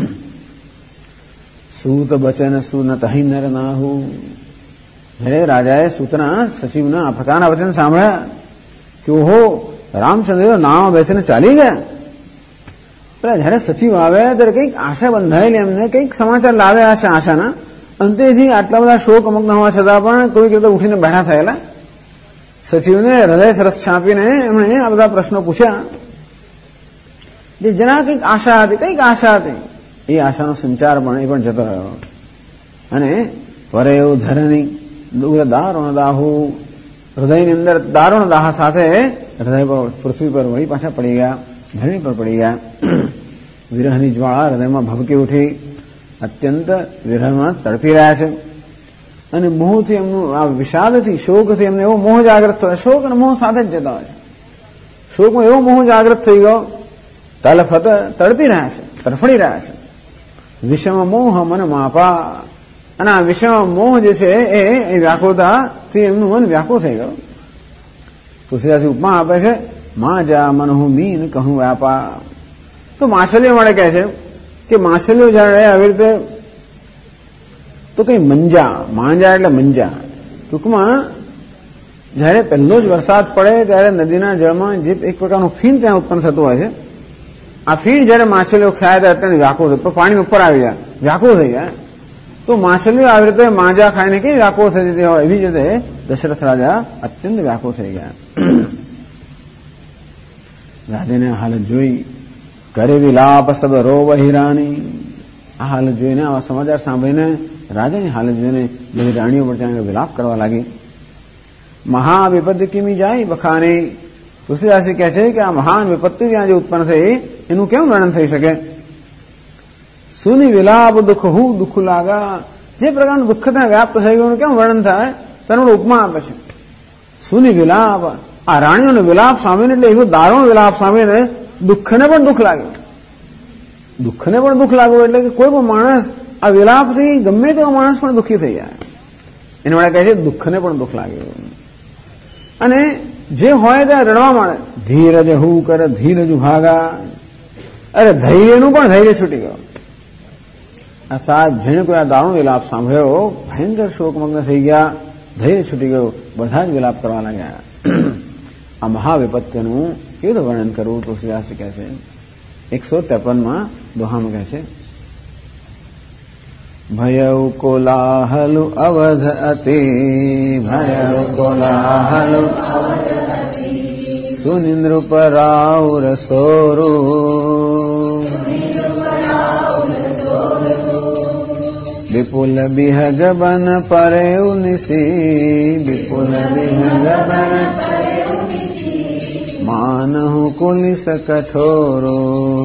[SPEAKER 1] સૂત બચન સુનત નર નાહુ જયારે રાજાએ સૂતના સચિવના આ પ્રકારના વચન સાંભળ્યા કે ઓહો રામચંદ્ર નામ બેસીને ચાલી ગયા પેલા જયારે સચિવ આવ્યા ત્યારે કંઈક આશા બંધાયેલી એમને કંઈક સમાચાર લાવ્યા હશે આશાના અંતેથી આટલા બધા શોકમગ્ન હોવા છતાં પણ કોઈક રીતે ઉઠીને બેઠા થયેલા સચિવને હૃદય સરસ છાપીને એમણે આ બધા પ્રશ્નો પૂછ્યા જેના કંઈક આશા હતી એ આશાનો સંચાર પણ એ પણ જતો રહ્યો. અને પરેવ ધરની દારુણ દાહુ, હૃદયની અંદર દારુણ દાહ સાથે હૃદય પર પૃથ્વી પર વળી પાછા પડી ગયા, ધરણી પર પડી ગયા. વિરહની જ્વાળા હૃદયમાં ભભકી ઉઠી, અત્યંત વિરહમાં તડપી રહ્યા છે. અને મોહથી એમનું આ વિષાદથી, શોકથી એમને એવો મોહ જાગ્રત થયો. શોક અને મોહ સાથે જ જતા હોય છે. શોકમાં એવો મોહ જાગ્રત થઈ ગયો, તલફત તડપી રહ્યા છે, તરફડી રહ્યા છે. વિષમ મોહ મન માપા, અને આ વિષમ મોહ જે છે એ વ્યાકુળતાથી એમનું મન વ્યાકુળ થઈ ગયું. તુલસીદાસ ઉપમા આપે છે, મા જા મનહુ મીન કહું વ્યાપા. તો માછલીઓ મળે કહે છે કે માછલીઓ જયારે આવી રીતે, તો કઈ માંજા એટલે મંજા, ટૂંકમાં જયારે પહેલો જ વરસાદ પડે ત્યારે નદીના જળમાં જે એક પ્રકારનું ફીણ ત્યાં ઉત્પન્ન થતું હોય છે, આ ફીણ જયારે માછલીઓ ખાય ત્યારે અત્યંત વ્યાકુળ થાય, પાણી ઉપર આવી જાય, વ્યાકુળ થઈ જાય. તો માછલીઓ આવી રીતે માંજા ખાઈને કેવી વ્યાકુળ થઈ જતી હોય, એવી રીતે દશરથ રાજા અત્યંત વ્યાકુળ થઈ ગયા. રાજાને હાલત જોઈ, કરે વિલાપ સબ રોવ હિરાની. આ હાલત જોઈને, આવા સમાચાર સાંભળીને રાજાની હાલત જોઈને બધી રાણીઓ પર ત્યાં વિલાપ કરવા લાગી. મહાવિપત્તિ કિમી જાય બખાને. તુલસીદાસજી કહે છે કે આ મહાન વિપત્તિ ત્યાં જે ઉત્પન્ન થઈ એનું કેમ વર્ણન થઈ શકે. સુની વિલાપ દુઃખ હું દુઃખ લાગા. જે પ્રકારનું દુઃખ ત્યાં વ્યાપ્ત થઈ ગયું કેમ વર્ણન થાય, તેનો ઉપમા આપે છે. સુની વિલાપ, આ રાણીઓનો વિલાપ સાંભળીને, એટલે એવું દારૂણ વિલાપ સાંભળીને દુઃખને પણ દુઃખ લાગ્યું. દુઃખને પણ દુઃખ લાગવું એટલે કે કોઈ પણ માણસ આ વિલાપથી ગમે તેવો માણસ પણ દુઃખી થઈ જાય. એના માટે કહે છે દુઃખને પણ દુઃખ લાગ્યું. અને જે હોય ત્યાં રડવા માંડે. ધીરજ હું કરે ધીરજ ભાગા. અરે ધૈર્યનું પણ ધૈર્ય છૂટી ગયો. અર્થાત જેને કોઈ આ દારૂણ વિલાપ સાંભળ્યો, ભયંકર શોકમગ્ન થઈ ગયા, ધૈર્ય છૂટી ગયું, બધા જ વિલાપ કરવા લાગ્યા. આ મહાવિપત્યનું કેવું વર્ણન કરવું તુલસીદાસજી કહે છે. 153માં દોહામાં કહે છે, ભયઉ કોલાહલુ અવધ અતિ, ભયઉ કોલાહલુ સુનિન્દ્ર પરાઉર સોરુ, વિપુલ બિહગ બન પરેઉ નિશી, વિપુલ બિહગ બન માનહુ કુલિસ કઠોરો.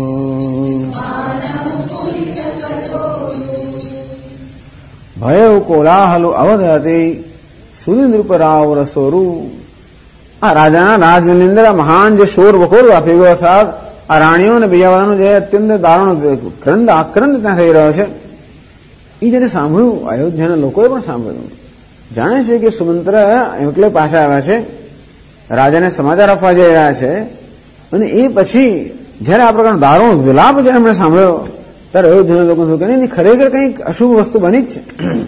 [SPEAKER 1] ભયઉ કોલાહલુ અવધ હતી, સુનિન્દ્ર પરાઉ રસોરુ. આ રાજાના રાજમહેલની અંદર આ મહાન જે શોર વકોર વ્યાપી ગયો, અર્થાત આ રાણીઓ અને બીજાવાનું જે અત્યંત દારૂણ ક્રંદ આક્રંદ ત્યાં થઈ રહ્યો છે, એ જેને સાંભળ્યું, અયોધ્યાના લોકોએ પણ સાંભળ્યું. જાણે છે કે સુમંત્ર એટલે પાછા આવ્યા છે, રાજાને સમાચાર આપવા જઈ રહ્યા છે. અને એ પછી જયારે આ પ્રકારનો દારૂણ વિલાપ જયારે એમણે સાંભળ્યો, ત્યારે અયોધ્યાના લોકો શું કે ખરેખર કંઈક અશુભ વસ્તુ બની જ છે,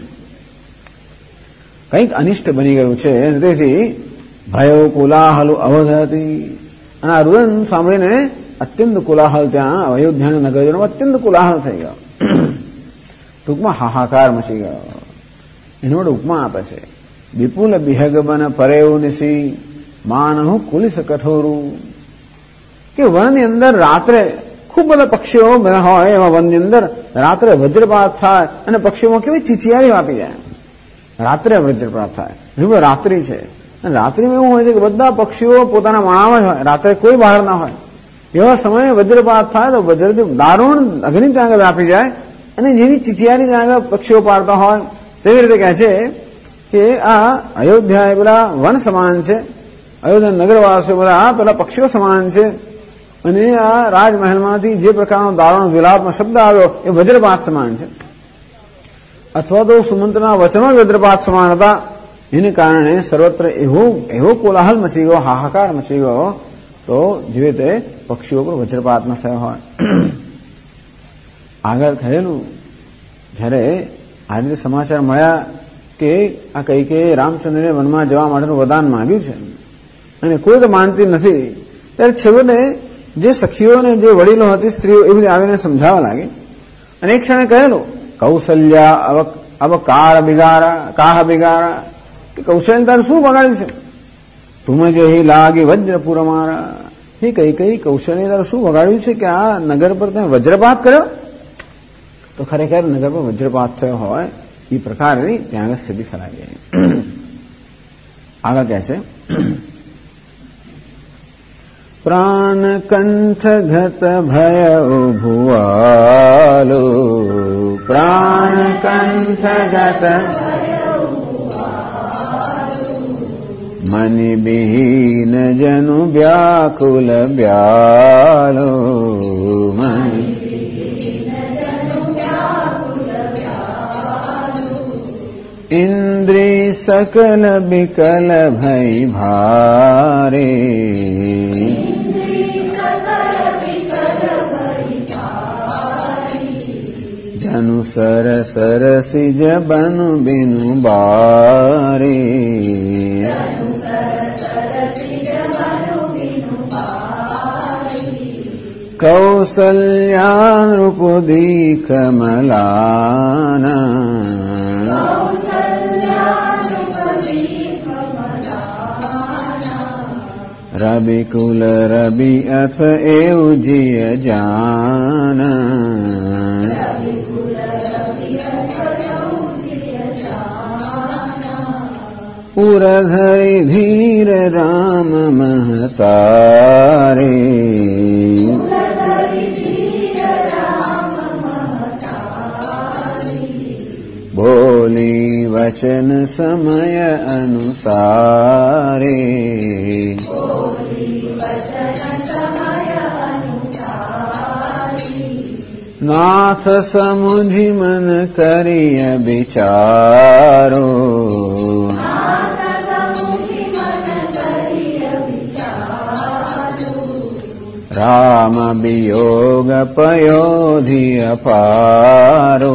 [SPEAKER 1] કંઈક અનિષ્ટ બની ગયું છે. તેથી ભયો કોલાહલ અવધ હતી. અને આ રુદન સાંભળીને અત્યંત કોલાહલ ત્યાં અયોધ્યાના નગરજનો અત્યંત કોલાહલ થઈ ગયો. ટૂંકમાં હાહાકાર મચી ગયો. એનો ઉપમા આપે છે, વિપુલ બિહગબન પરેવ નિશી, માનહુ કુલિસ કઠોરું. કે વનની અંદર રાત્રે ખૂબ બધા પક્ષીઓ બધા હોય, એવા વનની અંદર રાત્રે વજ્રપાત થાય અને પક્ષીઓમાં કેવી ચીચિયારી વાપી જાય. રાત્રે વજ્રપાત થાય, રાત્રિ છે. અને રાત્રિમાં એવું હોય છે કે બધા પક્ષીઓ પોતાના માળામાં જ હોય, રાત્રે કોઈ બહાર ના હોય. એવા સમયે વજ્રપાત થાય તો વજ્રથી દારૂણ અગ્નિ ત્યાં આગળ વ્યાપી જાય અને જેવી ચીચિયારી ત્યાં આગળ પક્ષીઓ પાડતા હોય. તેવી રીતે કહે છે કે આ અયોધ્યા એ પેલા વન સમાન છે, અયોધ્યા નગરવાસીઓ બધા પેલા પક્ષીઓ સમાન છે. અને આ રાજમહેલમાંથી જે પ્રકારનો દારૂણ વિલાપનો શબ્દ આવ્યો એ વજ્રપાત સમાન છે, અથવા તો સુમંત્રના વચનો વજ્રપાત સમાન હતા. એને કારણે સર્વત્ર એવો કોલાહલ મચી ગયો, હાહાકાર મચી ગયો, તો જેવી રીતે પક્ષીઓ પર વજ્રપાત ન થયો હોય. આગળ થયેલું જયારે આ રીતે સમાચાર મળ્યા કે આ કૈકેયીએ રામચંદ્રને વનમાં જવા માટેનું વરદાન માંગ્યું છે અને કોઈ તો માનતી નથી, ત્યારે છેવટે જે સખીઓ અને જે વડીલો હતી, સ્ત્રીઓ, એ બધી આવીને સમજાવવા લાગી. અને એક ક્ષણે કહેલું, કૌશલ્યા અબ કાહ બિગારા, કે કૌશલ્ય તારું શું બગાડ્યું છે? તુમ જે લાગી વજ્રપુર મારા, એ કઈ કૌશલ્ય તારું શું વગાડ્યું છે કે આ નગર પર તમે વજ્રપાત કર્યો? તો ખરેખર નગર પર વજ્રપાત થયો હોય એ પ્રકારની ત્યાં આગળ સ્થિતિ ખરાઈ ગઈ. આગળ કહે છે પ્રાણ કંઠગત ભય ભુવાલો, પ્રાણ કંઠગત મનિ બિહીન જનુ વ્યાકુલ બ્યાલો, મનિ ઇન્દ્રિય સકલ બિકલ ભય ભારે, જનુ સર સરસિજ બનુ બિનુ બારે, કૌસલ્યા નૃપુદીક મલાના, રવિ કુલ રવિ અથ એવું જીય જાના, પુરધરી ધીર રામ મહતારે, બોલી વચન સમય અનુસારે, નાથ સમુધિ મન કરીય વિચારો, રામ વિયોગ પયોધિ અપારો,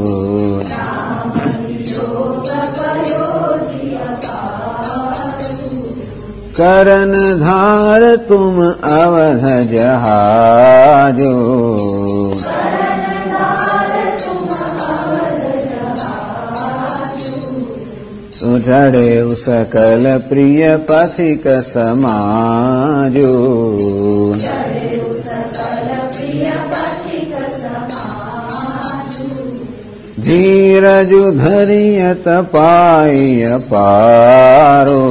[SPEAKER 1] કરન ધાર તુમ અવધ જહાજો, સુધડે સકલ પ્રિય પથિક સમાજો, ધીરજુ ધરિય તપાય પારો,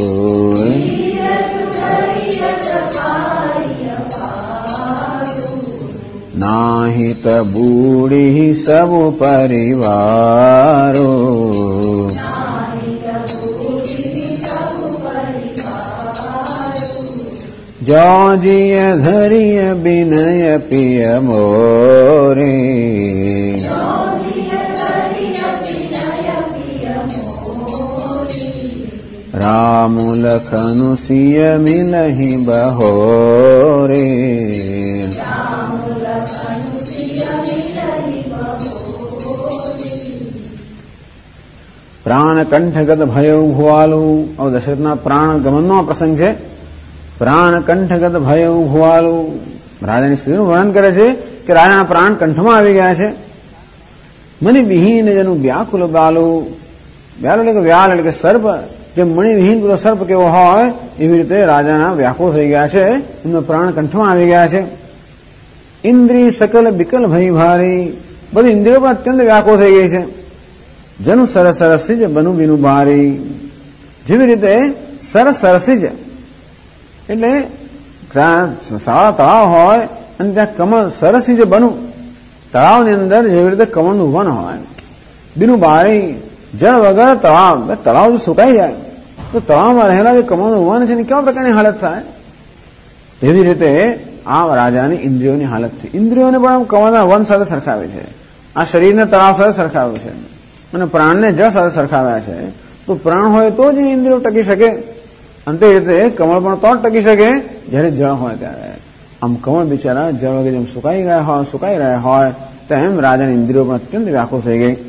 [SPEAKER 1] નાહિત બૂઢી સબ પરિવારો, જોજીય ધરિય બિનય પિય મોરે, રામ લખનુ સિય મિલહિ બહોરે, પ્રાણ કંઠગત ભય ભુવાલું. હવે દશરથના પ્રાણ ગમનનો પ્રસંગ છે. પ્રાણ કંઠગત ભય ભુવાલું. રાજાની સ્થિતિનું વર્ણન કરે છે કે રાજાના પ્રાણ કંઠમાં આવી ગયા છે. મની વિહીન જેનું વ્યાકુલ બ્યાલુ, બ્યાલુ એટલે કે વ્યાલ એટલે કે સર્પ, જે મણિવિહીન પેલો સર્પ કેવો હોય એવી રીતે રાજાના વ્યાકુળ થઈ ગયા છે. એમના પ્રાણ કંઠમાં આવી ગયા છે. ઇન્દ્રિય સકલ બિકલ ભય ભારી, બધી ઇન્દ્રિયો પણ અત્યંત વ્યાકુળ થઈ ગઈ છે. જનુ સરસ સરસિજ બનુ બિનુ બારી, જેવી રીતે સરસ સરસિજ એટલે સારા તળાવ હોય અને ત્યાં કમળ સરસિજ બનુ, તળાવની અંદર જેવી રીતે કમળનું વન હોય. બિનુ બારી, જળ વગર તળાવ જો સુકાઈ જાય તો તળાવમાં રહેલા જે કમળનું વન છે એની કેવા પ્રકારની હાલત થાય? એવી રીતે આ રાજાની ઇન્દ્રિયોની હાલત છે. ઇન્દ્રિયોને પણ આમ કમળના વન સાથે સરખાવે છે, આ શરીરને તળાવ સાથે સરખાવ્યું છે અને પ્રાણને જળ સાથે સરખાવ્યા છે. તો પ્રાણ હોય તો જ ઇન્દ્રિયો ટકી શકે, અંતે રીતે કમળ પણ તો જ ટકી શકે જયારે જળ હોય ત્યારે. આમ કમળ બિચારા જળ વગર જેમ સુકાઈ ગયા હોય, સુકાઈ રહ્યા હોય તેમ રાજાની ઇન્દ્રિયો પણ અત્યંત વ્યાકુળ થઈ ગઈ.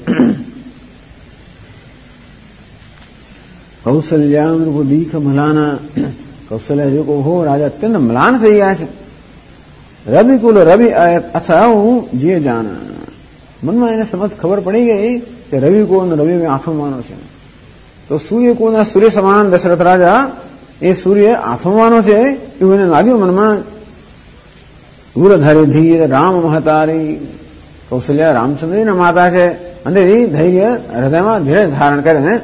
[SPEAKER 1] કૌશલ્યા દીખ મલાના, કૌશલ્ય જો કહો હો રાજા અત્યંત મ્લાન થઈ ગયા છે. રવિ કુલ રવિ અથવા હું જે જાના, મનમાં એને સમજ ખબર પડી ગઈ કે રવિ કુળ રવિ આથમવાનો છે. તો સૂર્ય કુળના સૂર્ય સમાન દશરથ રાજા એ સૂર્ય આથમવાનો છે એવું એને લાગ્યું મનમાં. ઉરધરી ધીર રામ મહતારી, કૌશલ્યા રામચંદ્રની માતા છે, અને એ ધૈર્ય હૃદયમાં ધીરે ધારણ કરીને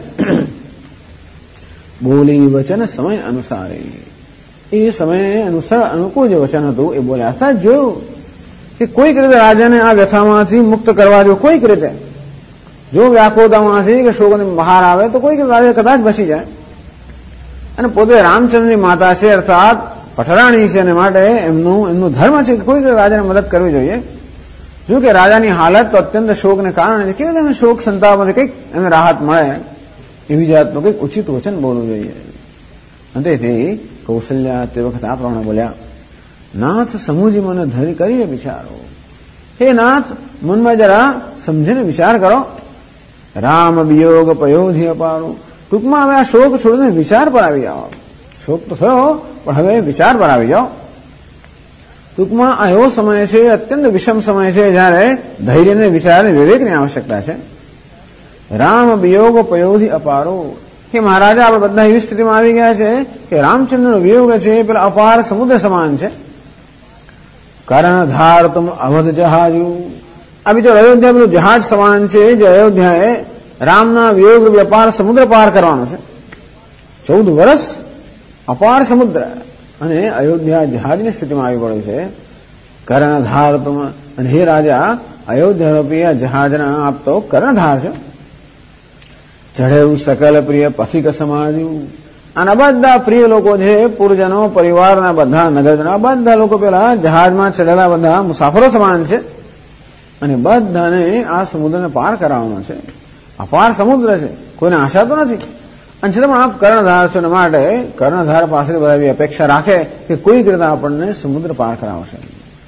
[SPEAKER 1] બોલી વચન સમય અનુસારી, એ સમય અનુસાર અનુકૂળ જે વચન હતું એ બોલ્યા. અર્થાત જોયું કે કોઈક રીતે રાજાને આ વ્યથામાંથી મુક્ત કરવા જો, કોઈક રીતે જો વ્યાકુળતામાંથી કે શોકની બહાર આવે તો કોઈક રાજા કદાચ બચી જાય. અને પોતે રામચંદ્રની માતા છે, અર્થાત પઠરાણી છે, અને માટે એમનું ધર્મ છે કે કોઈક રાજાને મદદ કરવી જોઈએ. જો કે રાજાની હાલત તો અત્યંત શોકને કારણે કેવી રીતે શોક સંતાપમાંથી કંઈક એને રાહત મળે એવી જાતનું કંઈક ઉચિત વચન બોલવું જોઈએ. અને તેથી કૌશલ્યા તે વખતે આ પ્રમાણે બોલ્યા, નાથ સમૂજી મને ધરી કરીએ વિચારો. હે નાથ, મનમાં જરા સમજીને વિચાર કરો. રામ વિયોગ પયોધી અપારો. ટૂંકમાં હવે આ શોક છોડીને વિચાર પર આવી જાઓ. શોક તો થયો, પણ હવે વિચાર પર આવી જાઓ. ટૂંકમાં આ એવો સમય છે, અત્યંત વિષમ સમય છે, જ્યારે ધૈર્ય અને વિચાર અને વિવેકની આવશ્યકતા છે. રામ વિયોગ પયોધી અપારો. કે મહારાજા આપણે બધા એવી સ્થિતિમાં આવી ગયા છે કે રામચંદ્રનો વિયોગ છે પેલા અપાર સમુદ્ર સમાન છે. કર્ણધાર તુમ અવધ જહાજુ. આ બીજો અયોધ્યા પેલું જહાજ સમાન છે, જે અયોધ્યાએ રામના વિયોગ અપાર સમુદ્ર પાર કરવાનો છે. 14 વર્ષ અપાર સમુદ્ર, અને અયોધ્યા જહાજની સ્થિતિમાં આવી પડ્યું છે. કર્ણધાર તુમ, અને હે રાજા, અયોધ્યા રૂપી આ જહાજના આપ તો કર્ણધાર છે. ચઢેવું સકલ પ્રિય પથિક સમાજ્યું. અને બધા પ્રિય લોકો છે, પૂરજનો, પરિવારના બધા નગરના બધા લોકો પેલા જહાજમાં ચડેલા બધા મુસાફરો સમાન છે, અને બધાને આ સમુદ્રને પાર કરાવવાનો છે. અપાર સમુદ્ર છે, કોઈને આશા તો નથી. અને છતાં પણ આપ કર્ણધાર છો, ને માટે કર્ણધાર પાસે બધા એવી અપેક્ષા રાખે કે કોઈક રીતે આપણને સમુદ્ર પાર કરાવશે.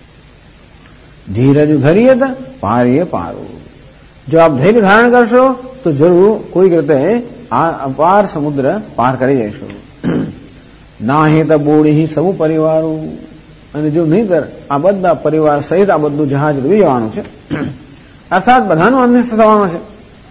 [SPEAKER 1] ધીરજ ધરીએ પારીએ પારું. જો આપ ધૈર્ય ધારણ કરશો તો જરૂર કોઈક રીતે આ અપાર સમુદ્ર પાર કરી જઈશું. નાહી તો બોડી સૌ પરિવારો. અને જો નહીંતર આ બધા પરિવાર સહિત આ બધું જહાજ ડૂબી જવાનું છે, અર્થાત બધાનું અંત થવાનું છે.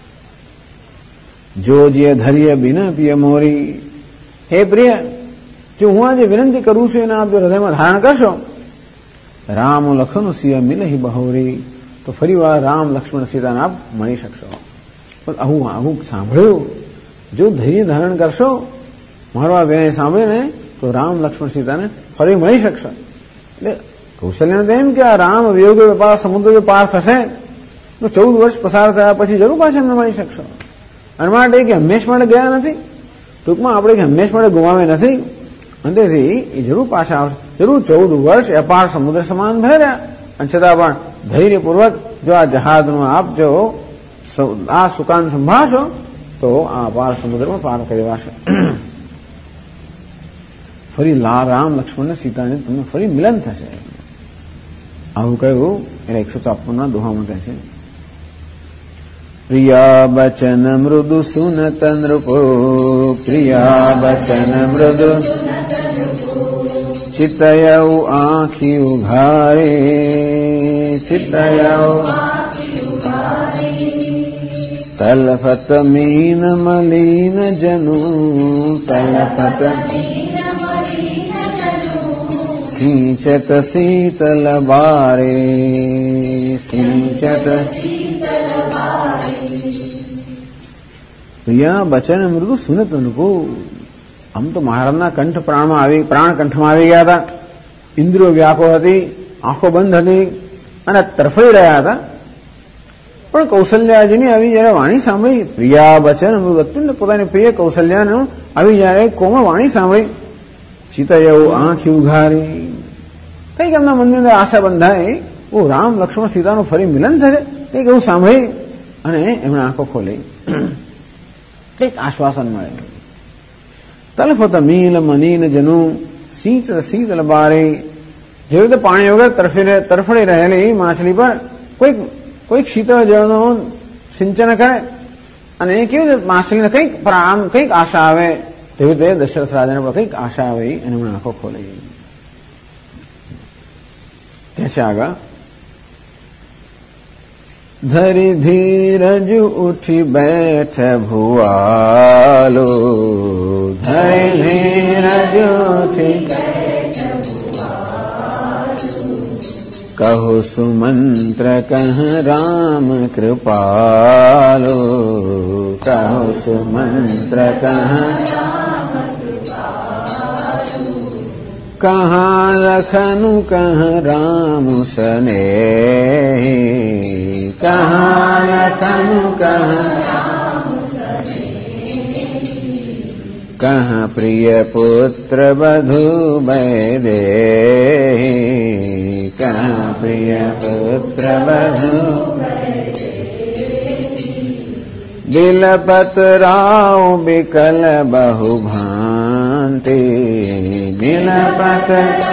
[SPEAKER 1] જો જે ધૈર્ય બિના પિય મોરી. હે પ્રિય, જો હું આજે વિનંતી કરું છું એને આપ જો હૃદયમાં ધારણ કરશો, રામ લખન સિંહ મિલહી બહોરી, તો ફરીવાર રામ લક્ષ્મણ સીતાને આપ મળી શકશો. પણ આવું સાંભળ્યું, જો ધૈર્ય ધારણ કરશો, મારો આ વિનય સાંભળીને, તો રામ લક્ષ્મણ સીતાને ફરી મળી શકશો. એટલે કૌશલ્યને તો એમ કે આ રામ વિયોગ વેપાર સમુદ્ર પાર થશે તો 14 વર્ષ પસાર થયા પછી જરૂર પાછા એમને મળી શકશો. અને માટે કે હંમેશ માટે ગયા નથી, ટૂંકમાં આપણે કે હંમેશ માટે ગુમાવે નથી, અને તેથી એ જરૂર પાછા આવશે. જરૂર 14 વર્ષ અપાર સમુદ્ર સમાન ભર્યા, અને છતાં પણ ધૈર્યપૂર્વક જો આ જહાજનું આપ જો આ સુકાન સંભાળશો તો આ અપાર સમુદ્રમાં પાર કરી દેવાશે. ફરી રામ લક્ષ્મણ સીતાને તમને ફરી મિલન થશે. આવું કહ્યું એટલે 154 દોહામાં કહે છે, પ્રિયા બચન મૃદુ સુનત નૃપો. પ્રિયા બચન મૃદુ ચિતયૌ આંખી ઉઘારે. ચિતયૌ તલફત મીન મલીન જનુ. તલફત સિંચત શીતલ બારે. સિંચત પ્રિયા બચન મૃદુ સુનત અનુભવ. આમ તો મહારાજના કંઠ પ્રાણ કંઠમાં આવી ગયા હતા. ઇન્દ્રિયો વ્યાકુળ હતી, આંખો બંધ હતી, અને તરફડી રહ્યા હતા. પણ કૌશલ્યાજીની આવી જયારે વાણી સાંભળી, પ્રિયા બચન મૃદુ, અત્યંત પોતાની પ્રિય કૌશલ્યાનું આવી જયારે કોમળ વાણી સાંભળી, ચિતયૌ આંખી ઉઘારી. કંઈક એમના મનની અંદર આશા બંધાઈ, ઓ રામ લક્ષ્મણ સીતાનું ફરી મિલન થશે, કંઈક એવું સાંભળી, અને એમણે આંખો ખોલી, કંઈક આશ્વાસન મળે. તલફત મીલ મનીન જનુ. શીતલ બારે. જેવી રીતે પાણી વગર તરફડી રહેલી માછલી પર કોઈક શીતળ જળનું સિંચન કરે, અને કેવી રીતે માછલીને કંઈક આશા આવે, તેવી રીતે દશરથ રાજાને પણ કંઈક આશા આવી, અને એમણે આંખો ખોલી. કે છે આગળ, ધરી ધીરજ ઉઠી બેઠ ભુવાલો. ધરી ધીરજ ઉઠી कहो सुमंत्र कह राम कृपालो, कहो सुमंत्र कह कहाँ लखनु कह राम सनेही, कहाँ लखनु कह कहाँ प्रिय पुत्र बधु वैदेही, कहाँ प्रिय पुत्र बधु बिलपत राव बिकल बहु भांति, बिलपत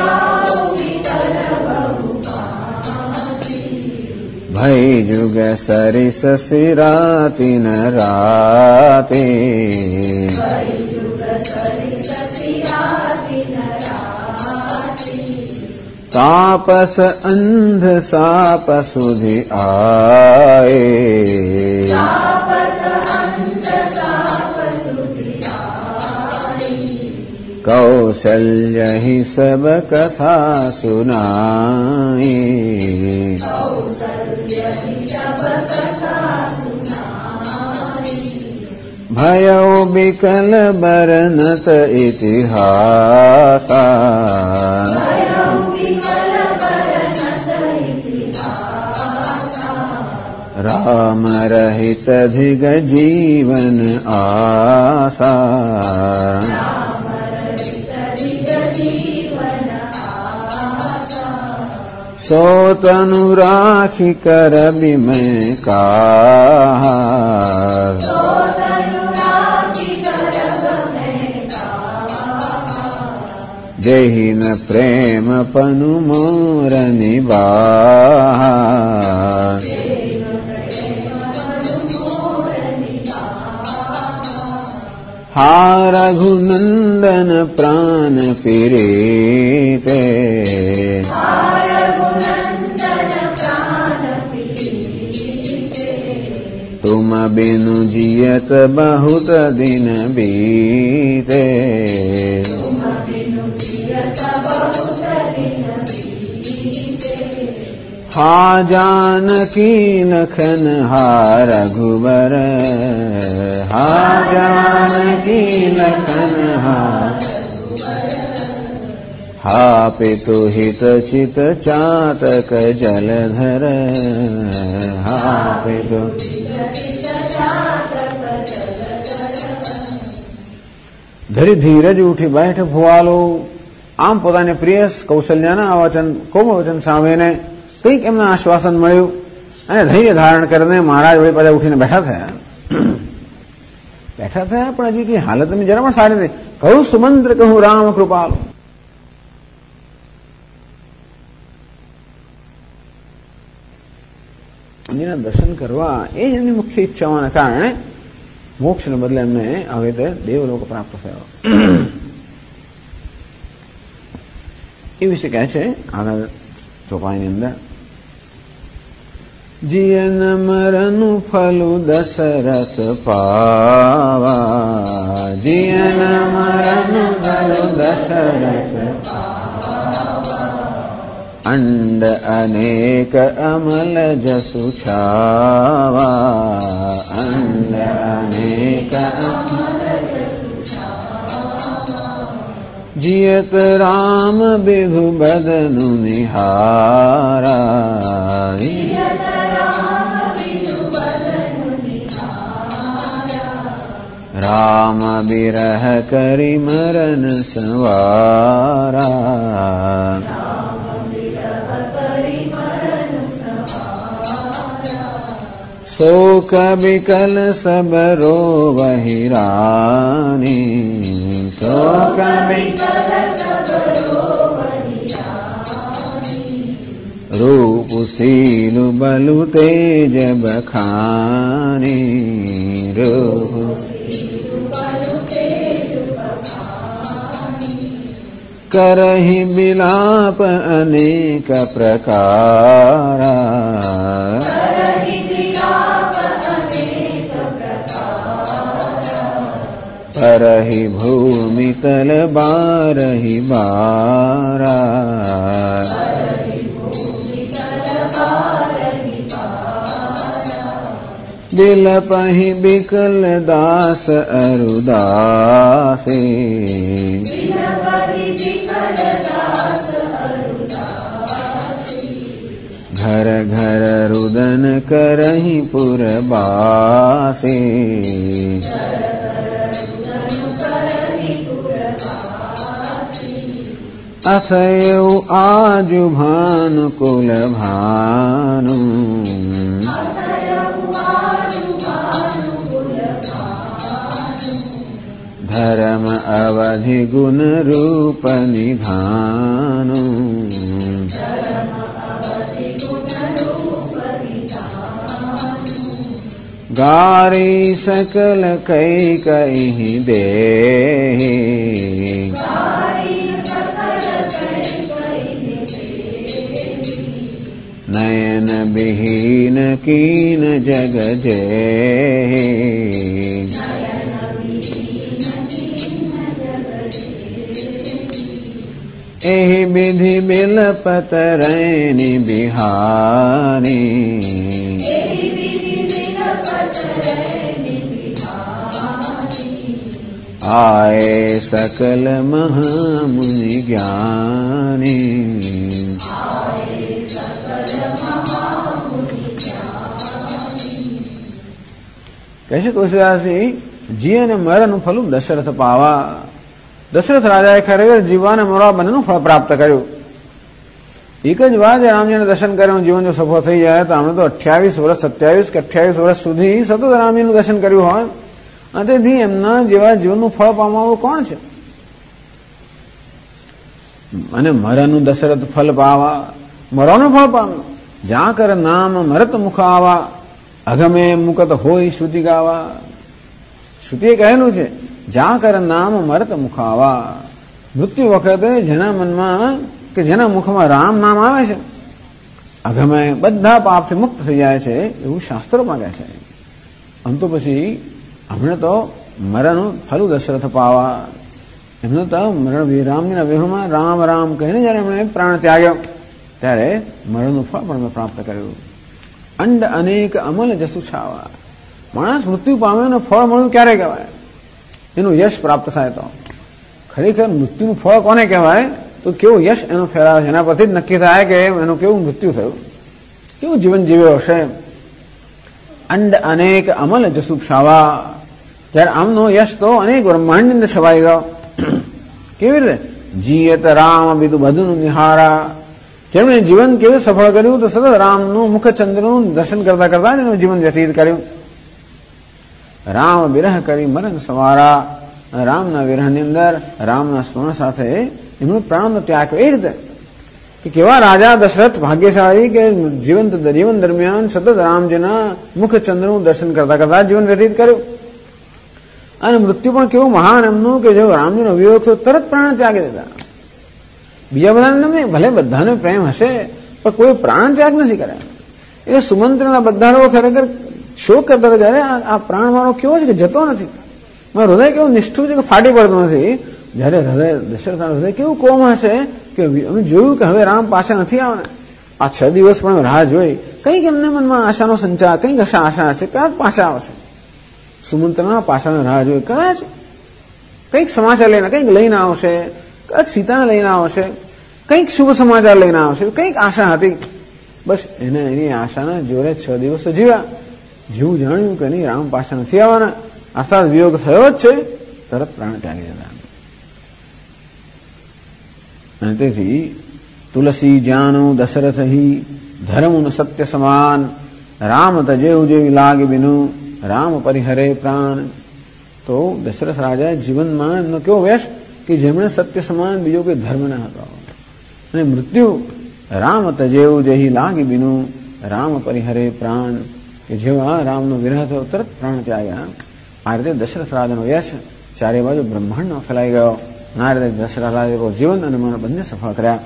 [SPEAKER 1] भई जुग सरिस सिराति न राति, तापस अंध साप सुधि आए, कौशल्य ही सब कथा सुनाई, भयो बिकल बरनत इतिहासा, राम रहित धिग जीवन आसा, सो तनु राखी कर बिमय काहा, जेहि न प्रेम पनु मोर निबाहा, हा रघुनंदन प्राण प्रीते, तुम बिनु जियत बहुत दिन बीते, हा जानकी लखन हा रघुबर, हा जानकी लखन हा पितु हित चित चातक जलधर, हा पितु धरी धीरज उठी बैठ भुवालो, આમ પોતાને પ્રિય કૌશલ્યાના આ વચન કોમવચન સાંભળીને કંઈક એમને આશ્વાસન મળ્યું અને ધૈર્ય ધારણ કરીને મહારાજ વળી પાછા ઉઠીને બેઠા થયા પણ હજી કઈ હાલત એમની જરા પણ સારી નથી. કહું સુમંત્ર કહું રામ કૃપાલો. એના દર્શન કરવા એ જ એમની મુખ્ય ઈચ્છાઓના કારણે મોક્ષને બદલે એમને હવે તે દેવલોક પ્રાપ્ત થયો. એ વિશે કહે છે આગળ ચોપાઈની અંદર, જીયન મરનું ફલું દશરથ પાવા, જીયન મરનું ફલું દશરથ અંડ અનેક અમલ જસુ છાવા, અંડ અનેક जियत राम बिधु बदनु निहारा, राम बिरह करि मरन संवारा, शोक बिकल सब रोवहि रानी, शोक बिकल सब रोवहि रानी, रूप सीलु बलु तेज बखानी, रूप सीलु बलु तेज बखानी, करहि बिलाप अनेक प्रकारा, परहि भूमि तल बारहि बारा, बिलपहि बिकल दास अरुदासे घर घर रुदन करहि पुरबासे अथयौ आजु भानु कुल भानु धर्म अवधि गुण रूप निधानु गारी सकल कई कई देहि नयन विहीन कीन जग जेहि एहि विधि बिलपत रैनि बिहारी आए सकल महामुनि ज्ञानी કહેશે તુલસીદાસજી જીવ અને મરણનું ફલું દશરથ પાવા. દશરથ રાજાએ ખરેખર જીવવા અને મરવા બંનેનું ફળ પ્રાપ્ત કર્યું. એક જ વાર રામજીને દર્શન કર્યું જીવન જો સફળ થઈ જાય તો અમે તો 28 વર્ષ 27 કે 28 વર્ષ સુધી સતત રામજીનું દર્શન કર્યું હોય અને તેથી એમના જેવા જીવનનું ફળ પામવાનું કોણ છે? અને મરણનું દશરથ ફલ પાવા, મરવાનું ફળ પામ્યું. જ્યાં કર નામ મરત મુખ આવા, અગમે મુકત હોય શ્રુતિ ગાવા. શ્રુતિએ કહેલું છે જ્યાં કર નામ મરત મુખ આવા. મૃત્યુ વખતે જેના મનમાં કે જેના મુખમાં રામ નામ આવે છે અગમે બધા પાપથી મુક્ત થઈ જાય છે એવું શાસ્ત્રોમાં કહે છે. આમ તો પછી હમણાં તો મરણનું ફલું દશરથ પાવા. એમને તો મરણ રામજીના વિવાહમાં રામ રામ કહીને જયારે એમણે પ્રાણ ત્યાગ્યો ત્યારે મરણનું ફળ પણ પ્રાપ્ત કર્યું. અંડ અનેક અમલ જસુ છાવા. માણસ મૃત્યુ પામ્યો અને ફળ મળ્યું ક્યારે કહેવાય? એનું યશ પ્રાપ્ત થાય તો. ખરેખર મૃત્યુનું ફળ કોને કહેવાય? તો કેવું યશ એનો ફેરાવે છે એના પરથી જ નક્કી થાય કે એનું કેવું મૃત્યુ થયું, કેવું જીવન જીવ્યો હશે. અંડ અનેક અમલ જસુ છાવા. ત્યારે આમનો યશ તો અનેક બ્રહ્માંડની અંદર છવાઈ ગયો. કેવી રીતે? જીયત રામ બીજું બધું નિહારા. જેમણે જીવન કેવું સફળ કર્યું તો સતત રામનું મુખચંદ્રનું દર્શન કરતા કરતા જ એનું જીવન વ્યતીત કર્યું. રામ વિરહ કરી મરણ સવારા. રામના વિરહની અંદર રામના સ્મરણ સાથે એમનું પ્રાણનો ત્યાગ. એ રીતે કે કેવા રાજા દશરથ ભાગ્યશાળી કે જીવન દરમિયાન સતત રામજીના મુખચંદ્રનું દર્શન કરતા કરતા જીવન વ્યતીત કર્યું. અને મૃત્યુ પણ કેવું મહાન એમનું કે જો રામજીનો વિયોગ તો તરત પ્રાણ ત્યાગી દેતા. બીજા બધાને ભલે બધાને પ્રેમ હશે પણ કોઈ પ્રાણ ત્યાગ નથી કર્યા. એટલે સુમંત્રના બધા લોકો ખરેખર શોક કરતા હતા જયારે આ પ્રાણ મારો કેવો છે કે જતો નથી, મારું હૃદય કેવું નિષ્ઠુર છે કે ફાટી પડતું નથી. જયારે હૃદય દશરથના હૃદય કેવું કોમ હશે કે અમે જોયું કે હવે રામ પાછા નથી આવવાના. આ 6 દિવસ પણ રાહ જોઈ, કંઈક એમને મનમાં આશાનો સંચાર, કંઈક આશા હશે કદાચ પાછા આવશે. સુમંત્રના પાછળની રાહ જોઈ, કદાચ કંઈક સમાચાર લઈને કંઈક લઈને આવશે, કદાચ સીતાને લઈને આવશે, કંઈક શુભ સમાચાર લઈને આવશે, કંઈક આશા હતી. બસ એની આશાના જોરે 6 દિવસો જીવ્યા. જેવું જાણ્યું કે નહીં રામ પાછા નથી આવવાના, અર્થાત વિયોગ થયો જ છે, તરત પ્રાણ ત્યાગી જતા. અને તેથી તુલસી જાનું દશરથ હિ ધર્મનું સત્ય સમાન. રામ તજેવું જેવી લાગે બિનું રામ પરિહરે પ્રાણ. તો દશરથ રાજાએ જીવનમાં એમનો કેવો વેશ કે જેમણે સત્ય સમાન બીજો કોઈ ધર્મ ન હતો. અને મૃત્યુ રામ તજેવું જેહી લાગી બીનું રામ પરિહરે પ્રાણ. કે જેવા રામનો વિરહ થયો તરત પ્રાણ ત્યાગ્યા. આ રીતે દશરથ રાજાનો યશ ચારે બાજુ બ્રહ્માંડમાં ફેલાઈ ગયો. આ રીતે દશરથ રાજાએ જીવન અને મરણ બંને સફળ કર્યા.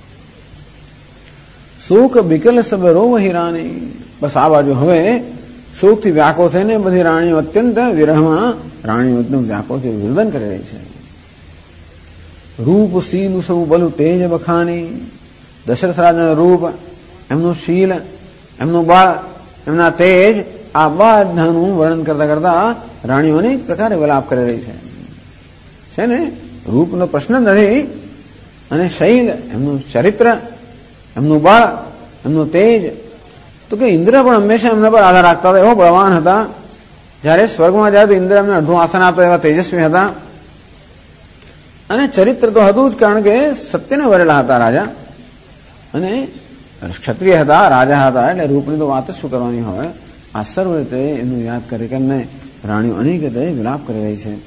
[SPEAKER 1] શોક બિકલ સબ રોવ હિરાની. બસ આ બાજુ હવે શોકથી વ્યાકો થઈને બધી રાણીઓ અત્યંત વિરહમાં રાણીઓ એકદમ વ્યાકોથી વિરોધન કરી રહી છે. રૂપ શીલ સૌ બલું તેજ બખાની. દશરથ રાજાનું રૂપ, એમનું શીલ, એમનું બળ, એમના તેજ આ બધાનું વર્ણન કરતા કરતા રાણીઓ અનેક પ્રકારે વિલાપ કરી રહી છે ને રૂપનો પ્રશ્ન નથી, અને શૈલ, એમનું ચરિત્ર, એમનું બળ, એમનું તેજ, તો કે ઇન્દ્ર પણ હંમેશા એમના પર આધાર રાખતા હતા, એવો બળવાન હતા. જયારે સ્વર્ગમાં જાય તો ઇન્દ્ર એમને અડધું આસન આપતા એવા તેજસ્વી હતા. અને ચરિત્ર તો હતું જ, કારણ કે સત્યને વરેલા હતા રાજા, અને ક્ષત્રિય હતા, રાજા હતા, એટલે રૂપની તો વાત જ શું કરવાની હોય. આ સર્વ રીતે એનું યાદ કરી કરીને રાણીઓ અનેક રીતે વિલાપ કરી રહી છે.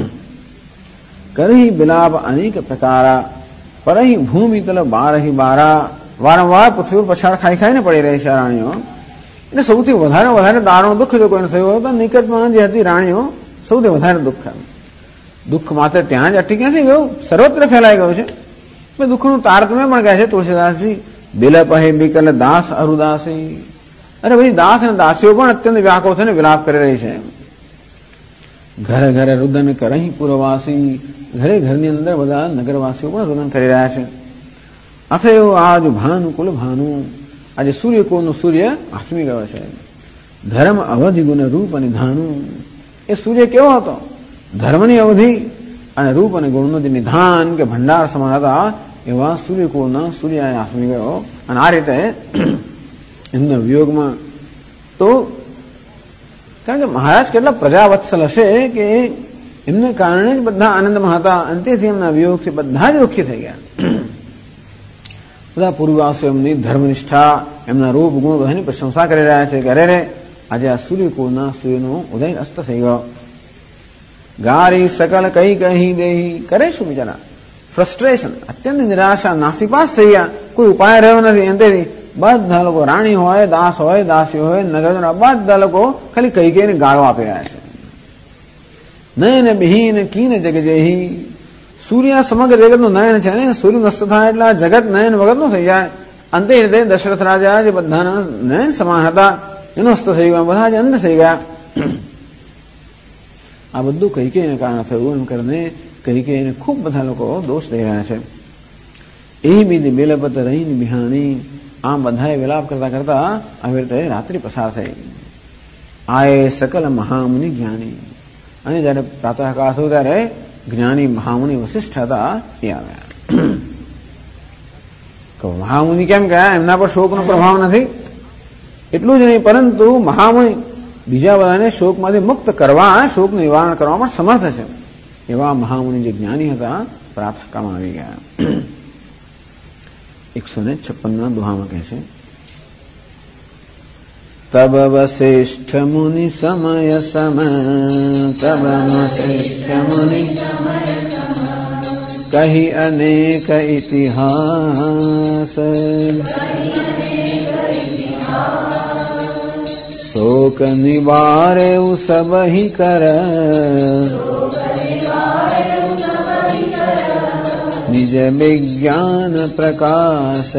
[SPEAKER 1] કરી વિલાપ અનેક પ્રકારા, પરહી ભૂમિ તલ બારહી બારા, વારંવાર પૃથ્વી પર પછાડ ખાઈ ખાઈને પડી રહી છે રાણીઓ. એટલે સૌથી વધારે દારૂણ દુઃખ જો કોઈને થયું હોય તો નિકટમાં જે હતી રાણીઓ સૌથી વધારે દુઃખ માત્ર ત્યાં જ અટકી નથી ગયું, સર્વત્ર ફેલાઈ ગયું છે. દુઃખનું તારતમ્ય પણ કહે છે તુલસીદાસજી, બિલપ હે બિકલ દાસ અરુદાસી. અરે ભાઈ, દાસ અને દાસીઓ પણ અત્યંત વ્યાકુળ થઈને વિલાપ કરી રહી છે. ઘરે ઘરે રુદન કરહી પુરવાસી, ઘરે ઘરની અંદર બધા નગરવાસીઓ પણ રુદન કરી રહ્યા છે. અથયો આજ ભાનુ કુલ ભાનુ, આજે સૂર્યકુળનો સૂર્ય આથમી ગયો છે. ધર્મ અવધિ ગુણ રૂપ અને ધાનું, એ સૂર્ય કેવો હતો? ધર્મની અવધિ અને રૂપ અને ગુણનો જે નિધાન કે ભંડાર સમાન હતા, એવા સૂર્યકુળના સૂર્ય આથમી ગયો. અને આ રીતે એમના વિયોગમાં તો, કારણ કે મહારાજ કેટલા પ્રજાવત્સલ હશે કે એમને કારણે જ બધા આનંદમાં હતા, અને તેથી એમના વિયોગથી બધા જ દુઃખી થઈ ગયા. બધા પૂર્વવાસીઓ એમની ધર્મનિષ્ઠા, એમના રૂપ ગુણ બધાની પ્રશંસા કરી રહ્યા છે કે અરે રે, આજે આ સૂર્યકુળના સૂર્યનો ઉદય અસ્ત થઈ ગયો. ગારી સકલ કઈ કહી દેહી, કરે શું બિચારા? ફ્રસ્ટ્રેશન, અત્યંત નિરાશા, નાસીપાસ થઈ ગયા, કોઈ ઉપાય રહ્યો નથી. એમથી બધા લોકો, રાણી હોય, દાસ હોય, દાસી હોય, નગરજનો, બધા લોકો ખાલી કઈ કઈને ગાળો આપી રહ્યા છે. નયન બિહીન કીન જગ જેહી, સૂર્ય સમગ્ર જગતનું નયન છે ને, સૂર્ય નસ્ત થાય એટલે આ જગત નયન વગરનું થઈ જાય. અંતે રીતે દશરથ રાજા જે બધાના નયન સમાન હતા, એનો અસ્ત થઈ ગયો, બધા જ અંધ થઈ ગયા. આ બધું કૈકેયીને કારણે થયું એમ કરીને કૈકેયીને ખૂબ બધા લોકો દોષ દઈ રહ્યા છે. એ બીજી બેલપત રહીને બિહાણી, આમ બધાએ વિલાપ કરતા કરતા આવી રીતે રાત્રિ પસાર થઈ. આય સકલ મહામુનિ જ્ઞાની, અને જયારે પ્રાતઃકાળ થયું ત્યારે જ્ઞાની મહામુનિ વશિષ્ઠ હતા એ આવ્યા. મહામુનિ કેમ ગયા? એમના પર શોકનો પ્રભાવ નથી. એટલું જ નહીં, પરંતુ મહામુનિ બીજા બધાને શોકમાંથી મુક્ત કરવા, શોકનું નિવારણ કરવામાં સમર્થ છે. એવા મહામુનિ જે જ્ઞાની હતા પ્રાતઃકાળમાં આવી ગયા. 156 દુહામાં કહે છે, તબ વસિષ્ઠ મુનિ સમય સમ, તબ વસિષ્ઠ મુનિ કહી અનેક ઇતિહાસ, શોક નિવારે સબહિ કર, નિજ વિજ્ઞાન પ્રકાશ.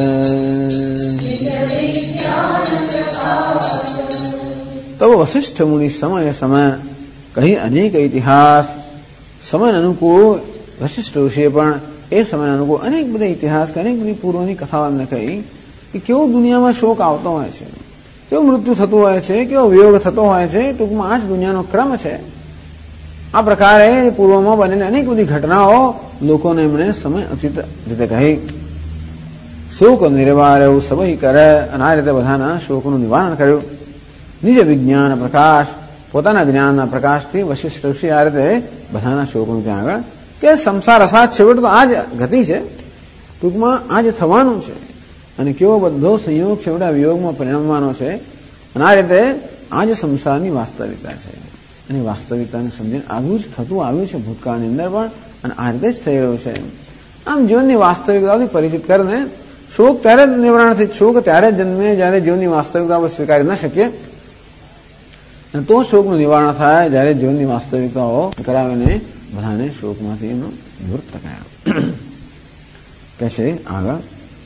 [SPEAKER 1] તબ વસિષ્ઠ મુનિ સમય સમય કહી અનેક ઇતિહાસ, સમય અનુકૂળ વશિષ્ઠ ઋષિએ પણ એ સમય અનુકૂળ અનેક બધા ઇતિહાસ, અનેક બધી પૂર્વની કથાઓ એમને કહી કે કેવો દુનિયામાં શોક આવતો હોય છે, કેવું મૃત્યુ થતું હોય છે, કેવો વિયોગ થતો હોય છે. ટૂંકમાં આ જ દુનિયાનો ક્રમ છે. આ પ્રકારે પૂર્વમાં બનેલી અનેક બધી ઘટનાઓ લોકોને એમણે સમય ઉચિત રીતે કહી. શોક નિર્વારે સબહી કરે, અને આ રીતે બધાના શોકનું નિવારણ કર્યું. નિજ વિજ્ઞાન પ્રકાશ, પોતાના જ્ઞાનના પ્રકાશથી વશિષ્ઠ ઋષિ આ રીતે બધાના શોકનું ત્યાં આગળ કે સંસાર અસાધ છેવટ તો આ જ ગતિ છે, ટૂંકમાં આ જ થવાનું છે, અને કેવો બધો સંયોગ છેવટા વિયોગમાં પરિણમવાનો છે. અને આ રીતે આ જ સંસારની વાસ્તવિકતા છે. અને વાસ્તવિકતાને સમજીને આવું જ થતું આવ્યું છે ભૂતકાળની અંદર પણ, અને આ રીતે જ થઈ રહ્યું છે. આમ જીવનની વાસ્તવિકતાથી પરિચિત કરીને શોક ત્યારે જ નિવારણ થઈ. શોક ત્યારે જ જન્મે જ્યારે જીવનની વાસ્તવિકતાઓ સ્વીકારી ન શકીએ, અને તો શોકનું નિવારણ થાય જ્યારે જીવનની વાસ્તવિકતાઓ કરાવીને બધાને શોકમાંથી એનો નિવૃત્ત કર્યા. કહે છે આગળ,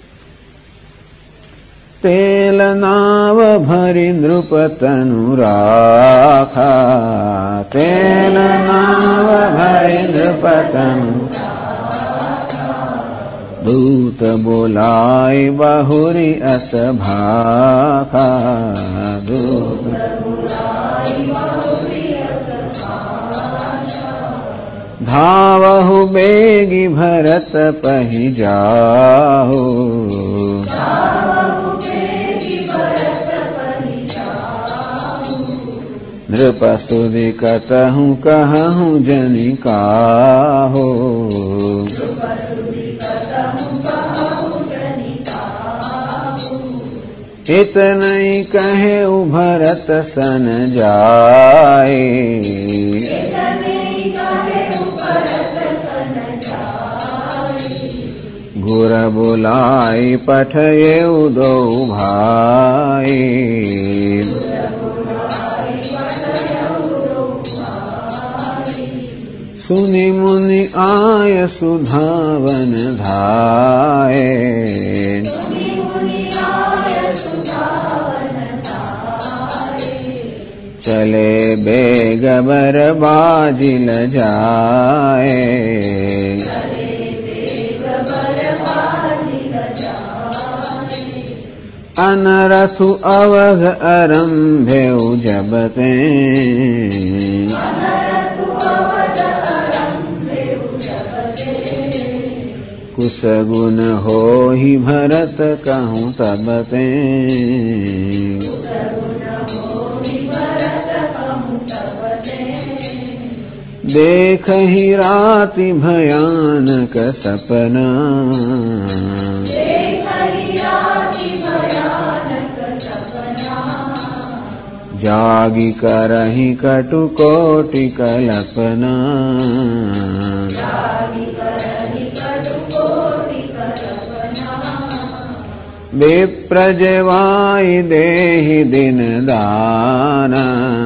[SPEAKER 1] તેલ નાવ ભરી નૃપતનુ રાખા, તેલ નાવ ભરી નૃપતનુ, દૂત બોલાય બહુરી અસભાખા, દૂત धावहु बेगी भरत पहि जाहु नृपस्तुति कतहु कहूँ जनि काहू इतनै कहे भरत सन जाए गुर बुलाई पठये दो भाई सुनि मुनि आय सुधावन धाये चले बेगबर बाजिल जाए अनरथु अवघ आरंभे जबते कुसगुन हो ही भरत कहूँ तबते देख ही राति भयानक सपना जागी करहि कटु कोटि कल्पना विप्रजवाई देहि दिन दाना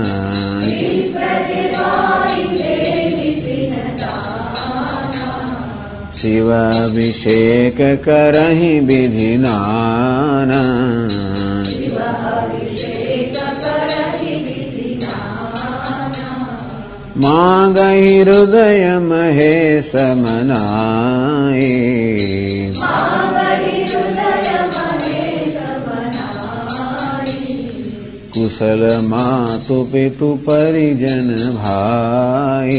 [SPEAKER 1] शिवाभिषेक करहि विधि नाना मांगहि हृदय महेश मनाए कुशल मातु पितु परिजन भाई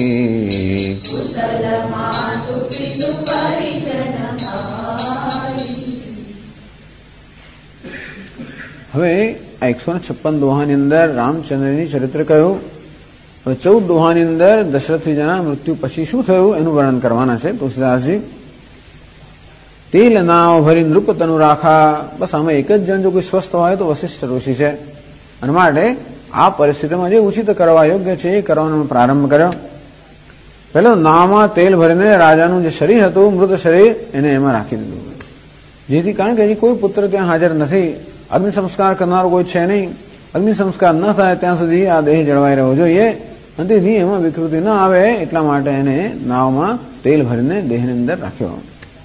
[SPEAKER 1] હવે 156 દોહાની અંદર રામચંદ્રની ચરિત્ર કહ્યું. હવે 14 દોહાની અંદર દશરથજીના મૃત્યુ પછી શું થયું એનું વર્ણન કરવાના છે તુલસીદાસજી. તેલ નાવ ભરી નૃપ તનુ રાખા. બસ આમાં એક જ જણ જો કોઈ સ્વસ્થ હોય તો વશિષ્ઠ ઋષિ છે. અને માટે આ પરિસ્થિતિમાં જે ઉચિત કરવા યોગ્ય છે એ કરવાનો પ્રારંભ કર્યો. પહેલો નાવમાં તેલ ભરીને રાજાનું જે શરીર હતું મૃત શરીર એને એમાં રાખી દીધું. જેથી કારણ કે હજી કોઈ પુત્ર ત્યાં હાજર નથી, અગ્નિ સંસ્કાર કરનારો કોઈ છે નહીં. અગ્નિ સંસ્કાર ન થાય ત્યાં સુધી આ દેહ જળવાઈ રહેવો જોઈએ અને તેથી એમાં વિકૃતિ ન આવે એટલા માટે એને નાવમાં તેલ ભરીને દેહની અંદર રાખ્યો.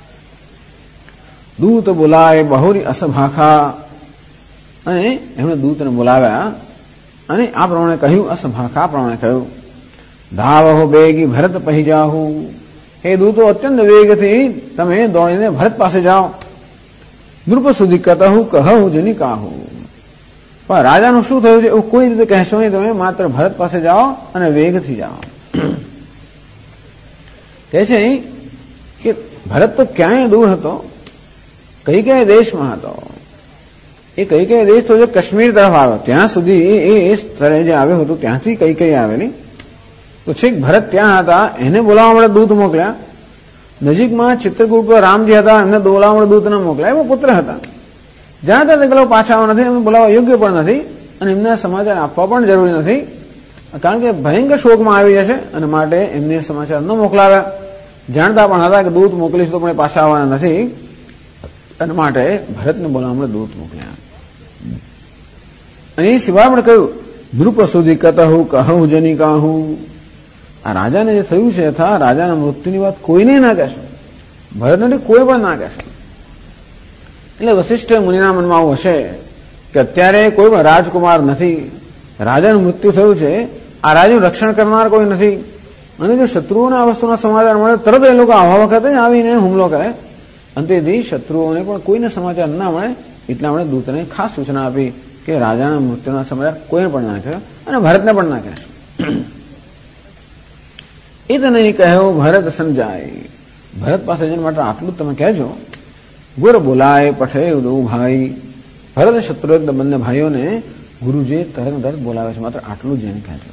[SPEAKER 1] દૂત બોલાય બહુરી અસભાખા. અને એમણે દૂતને બોલાવ્યા અને આ પ્રમાણે કહ્યું, અસભાખા આ પ્રમાણે કહ્યું, ધાવહો બેગી ભરત પહી જાહુ. હે દૂતો અત્યંત વેગથી તમે દોડીને ભરત પાસે જાઓ. નૃપ સુધી કતહુ કહુ જની કાહુ. પણ રાજાનું શું થયું છે એવું કોઈ રીતે કહેશો નહીં, તમે માત્ર ભરત પાસે જાઓ અને વેગથી જાઓ. કહે છે કે ભરત તો ક્યાંય દૂર હતો, કઈ કઈ દેશમાં હતો. એ કઈ કઈ દેશ તો જે કાશ્મીર તરફ આવ્યો ત્યાં સુધી એ સ્થળે જે આવ્યો હતો ત્યાંથી કઈ કઈ આવેલી. તો છેક ભરત ત્યાં હતા, એને બોલાવવા માટે દૂત મોકલ્યા. નજીકમાં ચિત્રકૂટ પર રામજી હતા, એમને બોલાવવા માટે દૂત ન મોકલ્યા. એમાં પુત્ર હતા, જાણતા તે લોકો પાછા આવવા નથી, એમને બોલાવવા યોગ્ય પણ નથી અને એમને સમાચાર આપવા પણ જરૂરી નથી, કારણ કે ભયંકર શોકમાં આવી જશે અને માટે એમને સમાચાર ન મોકલાવ્યા. જાણતા પણ હતા કે દૂત મોકલીશ તો પણ પાછા આવવાના નથી અને માટે ભરતને બોલાવવા માટે દૂત મોકલ્યા. અને એ સિવાય પણ કહ્યું, નૃપ સુધી કતહુ કહુ જની કાહુ. આ રાજાને જે થયું છે અથવા રાજાના મૃત્યુની વાત કોઈને ના કહેશો, ભરતને કોઈ પણ ના કહેશો. એટલે વશિષ્ઠ મુનિના મનમાં આવું હશે કે અત્યારે કોઈ પણ રાજકુમાર નથી, રાજાનું મૃત્યુ થયું છે, આ રાજ્યનું રક્ષણ કરનાર કોઈ નથી અને જો શત્રુઓના આ વસ્તુના સમાચાર મળે તરત એ લોકો આવા વખતે જ આવીને હુમલો કરે અને તેથી શત્રુઓને પણ કોઈને સમાચાર ના મળે એટલા માટે દૂતને ખાસ સૂચના આપી કે રાજાના મૃત્યુના સમાચાર કોઈને પણ ના કહે અને ભરતને પણ ના કહેશો. એ એ તો નહીં કહ્યો ભરત સમજાય. ભરત પાસે જઈને માટે આટલું તમે કહેજો. ગુર બોલાય પઠે દો ભાઈ. ભરત શત્રુઘ્ન બંને ભાઈઓને ગુરુજી તરત બોલાવે છે, માત્ર આટલું જ એને કહેજો.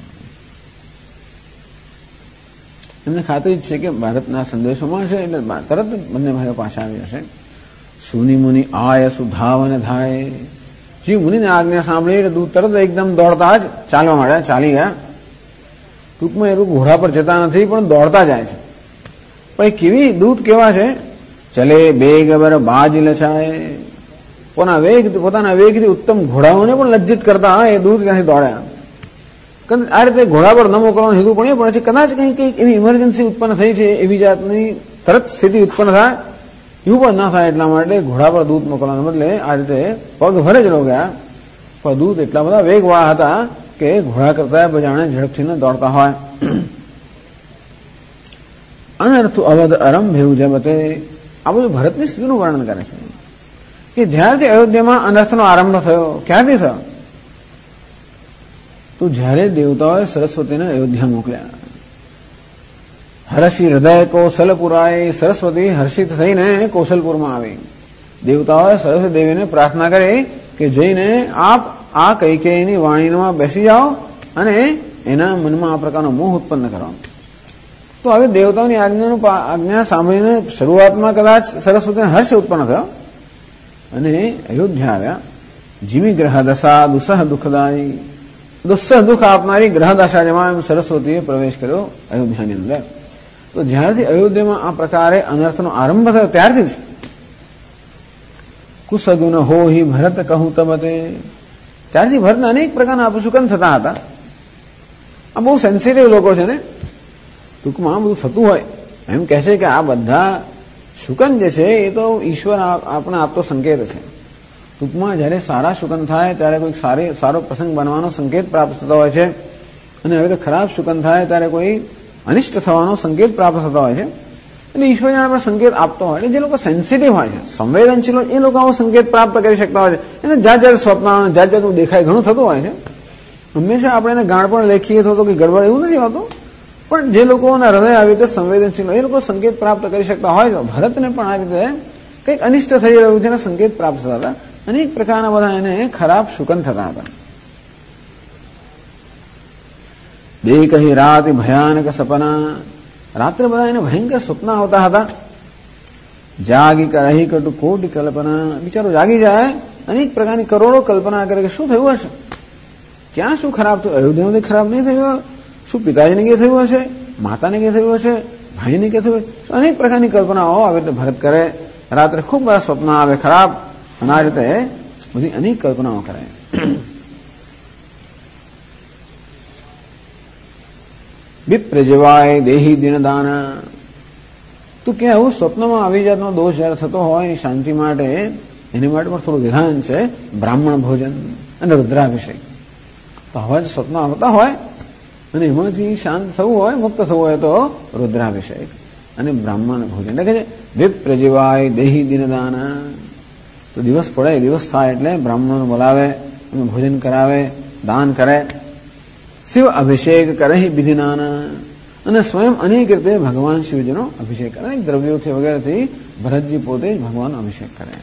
[SPEAKER 1] એમને ખાતરી જ છે કે ભારતના સંદેશોમાં છે એટલે તરત બંને ભાઈઓ પાછા આવી જશે. સુની મુનિ આય સુધાવન થાય. જે મુનિને આજ્ઞા સાંભળી એટલે દૂત તરત એકદમ દોડતા જ ચાલવા માંડ્યા, ચાલી ગયા. ટૂંકમાં એ ઘોડા પર જતા નથી પણ દોડતા જાય છે. પણ કેવી દૂત કેવા છે? ચલે બેગ બર બાજ લચાય. પોતાના વેગથી ઉત્તમ ઘોડાઓને પણ લજ્જિત કરતા એ દૂત ત્યાંથી દોડ્યા. આ રીતે ઘોડા પર ન મોકલવાનું હેતુ પણ એ પડે છે કદાચ કંઈક એવી ઇમરજન્સી ઉત્પન્ન થઈ છે, એવી જાતની તરત સ્થિતિ ઉત્પન્ન થાય, એવું પણ ના થાય એટલા માટે ઘોડા પર દૂત મોકલવાને બદલે આ રીતે પગ ભરે જ ગયા. પણ દૂત એટલા બધા વેગવાળા હતા કે ઘોડા કરતા જાણે ઝડપથી દોડતા હોય. અનર્થ અવધ આરંભ એવું જબતે. આ બધું ભરતની સ્થિતિનું વર્ણન કરે છે કે જ્યારથી અયોધ્યામાં અનર્થનો આરંભ થયો, ક્યારથી થયો? તો જ્યારે દેવતાઓએ સરસ્વતીને અયોધ્યા મોકલ્યા. હર્ષી હૃદય કૌશલપુરાય. સરસ્વતી હર્ષિત થઈને કૌશલપુરમાં આવી. દેવતાઓએ સરસ્વતી દેવીને પ્રાર્થના કરી કે જઈને આપ આ કૈકેયીની વાણીમાં બેસી જાઓ અને એના મનમાં આ પ્રકારનો મોહ ઉત્પન્ન કરો. તો હવે દેવતાઓની આજ્ઞા સાંભળીને શરૂઆતમાં કદાચ સરસ્વતીને હર્ષ ઉત્પન્ન થયો અને અયોધ્યા આવ્યા. જીવી ગ્રહ દશા દુસહ દુઃખદાયી. દુસ્સહ દુઃખ આપનારી ગ્રહ દશા જેમાં સરસ્વતીએ પ્રવેશ કર્યો અયોધ્યાની અંદર. તો જ્યારથી અયોધ્યામાં આ પ્રકારે અનર્થનો આરંભ થયો ત્યારથી જ કુસગુન હો હિ ભરત કહું તબતે. ત્યારથી ભરતના અનેક પ્રકારના અપશુકન થતા હતા. આ બહુ સેન્સિટિવ લોકો છે ને, ટૂંકમાં બધું થતું હોય એમ કહે છે કે આ બધા શુકન જે છે એ તો ઈશ્વર આપણે આપતો સંકેત છે. ટૂંકમાં જ્યારે સારા શુકન થાય ત્યારે કોઈક સારો પ્રસંગ બનવાનો સંકેત પ્રાપ્ત થતો હોય છે, અને હવે તો ખરાબ શુકન થાય ત્યારે કોઈ અનિષ્ટ થવાનો સંકેત પ્રાપ્ત થતો હોય છે. એટલે ઈશ્વર જાણે સંકેત આપતો હોય. એટલે જે લોકો સેન્સિટિવ હોય છે, સંવેદનશીલ હોય, એ લોકો આવો સંકેત પ્રાપ્ત કરી શકતા હોય છે. એને જાત સ્વપ્ન જાતનું દેખાય ઘણું થતું હોય છે. હંમેશા આપણે એને ગાણ પણ લેખીએ તો કે ગડબડ એવું નથી હોતું, પણ જે લોકોના હૃદય આવી રીતે સંવેદનશીલ હોય એ લોકો સંકેત પ્રાપ્ત કરી શકતા હોય છે. ભરતને પણ આ રીતે કંઈક અનિષ્ટ થઈ રહ્યું છે, સંકેત પ્રાપ્ત થતા હતા. અનેક પ્રકારના બધા એને ખરાબ શુકન થતા હતા. દે કહી રાત ભયાનક સપના. રાત્રે બધા એને ભયંકર સ્વપ્ન આવતા હતા. જાગી રહી કટુ કોટી કલ્પના. બિચારો જાગી જાય, અનેક પ્રકારની કરોડો કલ્પના કરે કે શું થયું હશે, ક્યાં શું ખરાબ થયું, અયોધ્યામાં ખરાબ નહીં થયું, શું પિતાજીને કે થયું હશે, માતાને કે થયું હશે, ભાઈને કે થયું હશે. અનેક પ્રકારની કલ્પનાઓ આવી રીતે ભરત કરે. રાત્રે ખૂબ બધા સ્વપ્ન આવે ખરાબ, અને આ રીતે બધી અનેક કલ્પનાઓ કરે. વિપ્ર જેવાય દેહી દિનદાન. તું કે આવું સ્વપ્નમાં આવી જાતનો દોષ જયારે થતો હોય એની શાંતિ માટે એની માટે પણ થોડું વિધાન છે. બ્રાહ્મણ ભોજન અને રુદ્રાભિષેક. તો આવા જ સ્વપ્ન આવતા હોય અને એમાંથી શાંત થવું હોય, મુક્ત થવું હોય તો રુદ્રાભિષેક અને બ્રાહ્મણ ભોજન. એટલે કે વિપ્ર જેવાય દેહી દિનદાન. તો દિવસ પડે, દિવસ થાય એટલે બ્રાહ્મણોને બોલાવે, એનું ભોજન કરાવે, દાન કરે. શિવ અભિષેક કરે વિધિનાન. અને સ્વયં અનેક રીતે ભગવાન શિવજીનો અભિષેક કરે. અનેક દ્રવ્યોથી વગેરેથી ભરતજી પોતે જ ભગવાનનો અભિષેક કરે.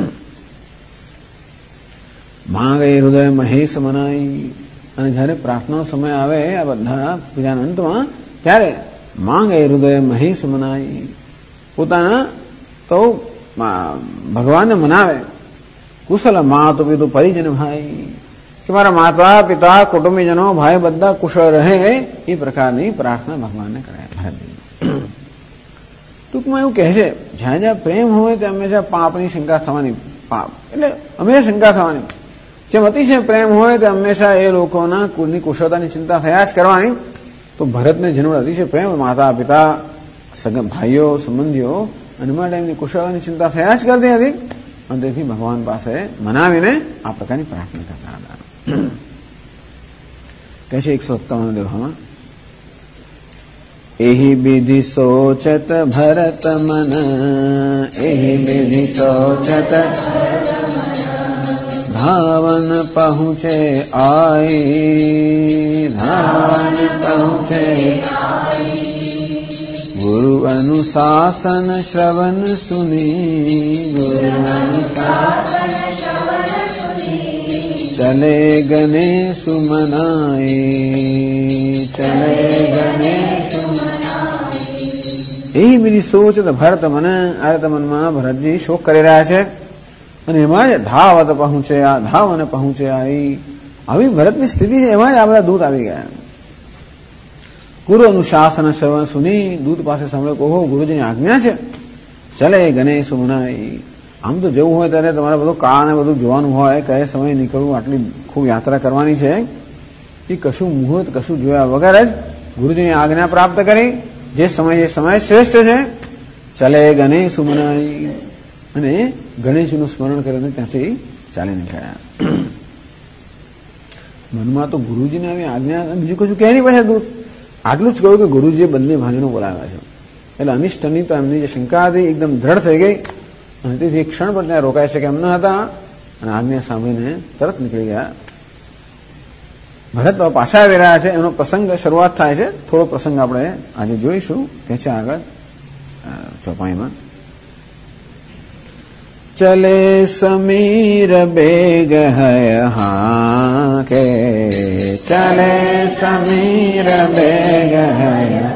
[SPEAKER 1] માંગે હૃદય મહેશ મનાઈ. અને જયારે પ્રાર્થનાનો સમય આવે આ બધા પૂજાના અંતમાં, ત્યારે માંગે હૃદય મહેશ મનાઈ. પોતાના તો ભગવાનને મનાવે. કુશલ માતુ પિતુ પરિજન ભાઈ. કે મારા માતા પિતા કુટુંબીજનો ભાઈ બધા કુશળ રહે, એ પ્રકારની પ્રાર્થના ભગવાનને કરે. ટૂંકમાં એવું કહે છે જ્યાં જ્યાં પ્રેમ હોય ત્યાં હંમેશા પાપની શંકા થવાની. પાપ એટલે હંમેશા શંકા થવાની. જેમ અતિશય પ્રેમ હોય તે હંમેશા એ લોકોના કુળની કુશળતાની ચિંતા થયા જ કરવાની. તો ભરતને જેનો અતિશય પ્રેમ, માતા પિતા સગા ભાઈઓ સંબંધીઓ, અને માટે એમની કુશળતાની ચિંતા થયા જ કરતી હતી. અને તેથી ભગવાન પાસે મનાવીને આ પ્રકારની પ્રાર્થના કરતા હતા. કહે છે 157 દેવામાં, એહી વિધિ સોચત ભરત મન. એહી વિધિ સોચત ધાવન પહુંચે આઈ. ધાવન પહુંચે अनुशासन श्रवण सुनी, गुरु अनुशासन श्रवण सुनी, चले गणेश मनाए, चले गणेश मनाए। यही मेरी सोच भरत मन आरत मन में भरतजी शोक કરી રહ્યા છે અને એમાં જ ધાવત પહોંચ્યા, ધાવને પહોંચ્યા। આવી ભરતની સ્થિતિ છે, એમાં જ આ બધા દૂત આવી ગયા। ગુરુ અનુશાસન શ્રવણ સુની, દૂત પાસે સાંભળ્યું કે ઓહો ગુરુજીની આજ્ઞા છે, ચલે ગણેશ મનાય। આમ તો જવું હોય ત્યારે તમારે બધું કાળ ને બધું જોવાનું હોય, કયા સમયે નીકળવું, આટલી ખૂબ યાત્રા કરવાની છે, એ કશું મુહૂર્ત કશું જોયા વગર જ ગુરુજીની આજ્ઞા પ્રાપ્ત કરી। જે સમય શ્રેષ્ઠ છે, ચલે ગણેશ મનાય, અને ગણેશનું સ્મરણ કરીને ત્યાંથી ચાલી નીકળ્યા। મનમાં તો ગુરુજીને આવી આજ્ઞા, બીજું કશું કહે નહીં પછી દૂત, આટલું જ કહ્યું કે ગુરુજીએ બંને ભાઈઓને બોલાવ્યા છે, એટલે અનિષ્ટની તો એમની જે શંકા હતી એકદમ દ્રઢ થઈ ગઈ, અને તેથી એક ક્ષણ પર ત્યાં રોકાઈ શકે એમ ન હતા, અને આજ્ઞા સાંભળીને તરત નીકળી ગયા। ભરત પાછા આવી રહ્યા છે, એનો પ્રસંગ શરૂઆત થાય છે, થોડો પ્રસંગ આપણે આજે જોઈશું, કે છે આગળ ચોપાઈમાં। चले समीर बेग है हाँ के, चले समीर बेग है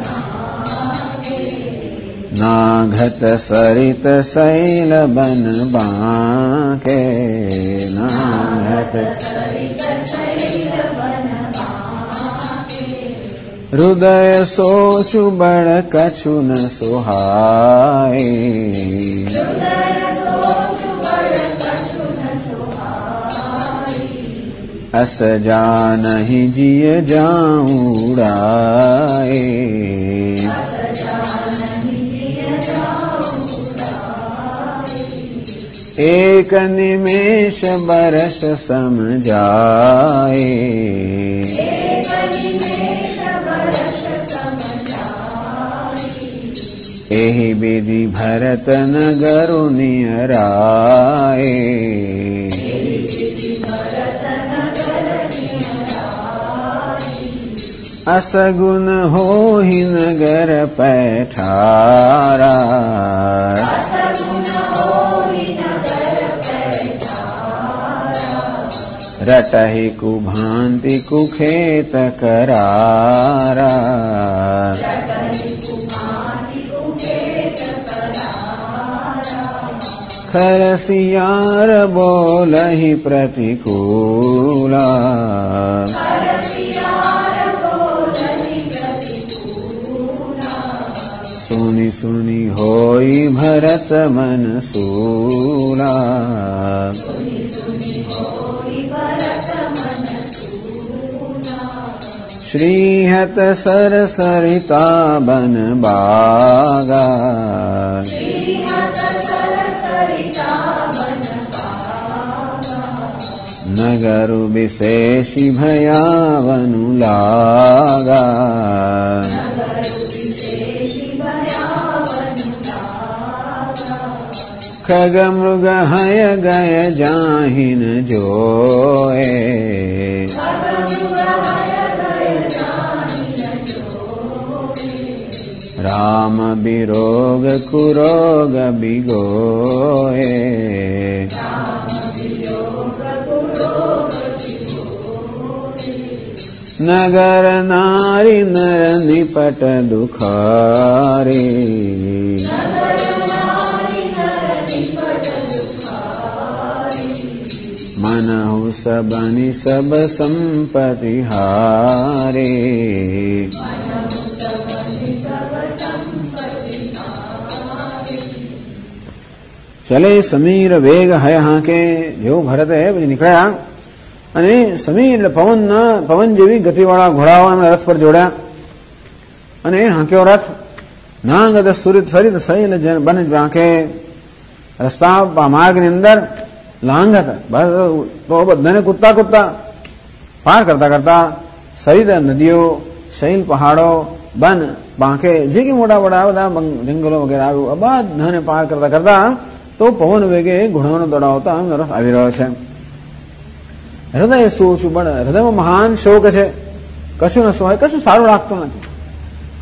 [SPEAKER 1] नाघत सरित शैल बन बांके, नाघत सरित शैल बन बांके, हृदय सोचु बड़ कछु न सुहाए, अस जानहि जिय जाऊं उड़ाए, एक निमेष बरस सम जाए, एहि विधि भरत नगरु नियराए, असगुन होहि नगर पैठारा, रटहि कुभांति कुखेत करारा, खरसियार बोलहि प्रतिकूला, सुनि सुनि होई भरत मन सूला, श्रीहत सर सरिता बन बागा, नगरु विशेषि भयावनु लागा, खग मृग हय गय जाहिन जोए, राम बिरोग कुरोग बिगोए, नगर नारी नर निपट दुखारे, मनहु सबनि सब संपत्ति हारे, चले समीर वेग है हाके, જેવો ભરત પછી નીકળ્યા અને સમીર પવન જેવી ગતિવાળા ઘોડાઓના રથ પર જોડ્યા અને હાંક્યો રથ। નાંગદ સુરિત સરિત શૈલ બન બાંકે, રસ્તા માર્ગની અંદર લાંઘત તો બધાને કૂદતા કૂદતા પાર કરતા કરતા સરિત નદીઓ, શૈલ પહાડો, બન બાંકે, જે કે મોટા મોટા બધા જંગલો વગેરે આવ્યું, બધાને પાર કરતા કરતા તો પવન વેગે ઘોડાઓને દોડાવતા રથ આવી રહ્યો છે। હૃદય સોચું બળ, હૃદયમાં મહાન શોક છે, કશું ન સોય, કશું સારું લાગતું નથી।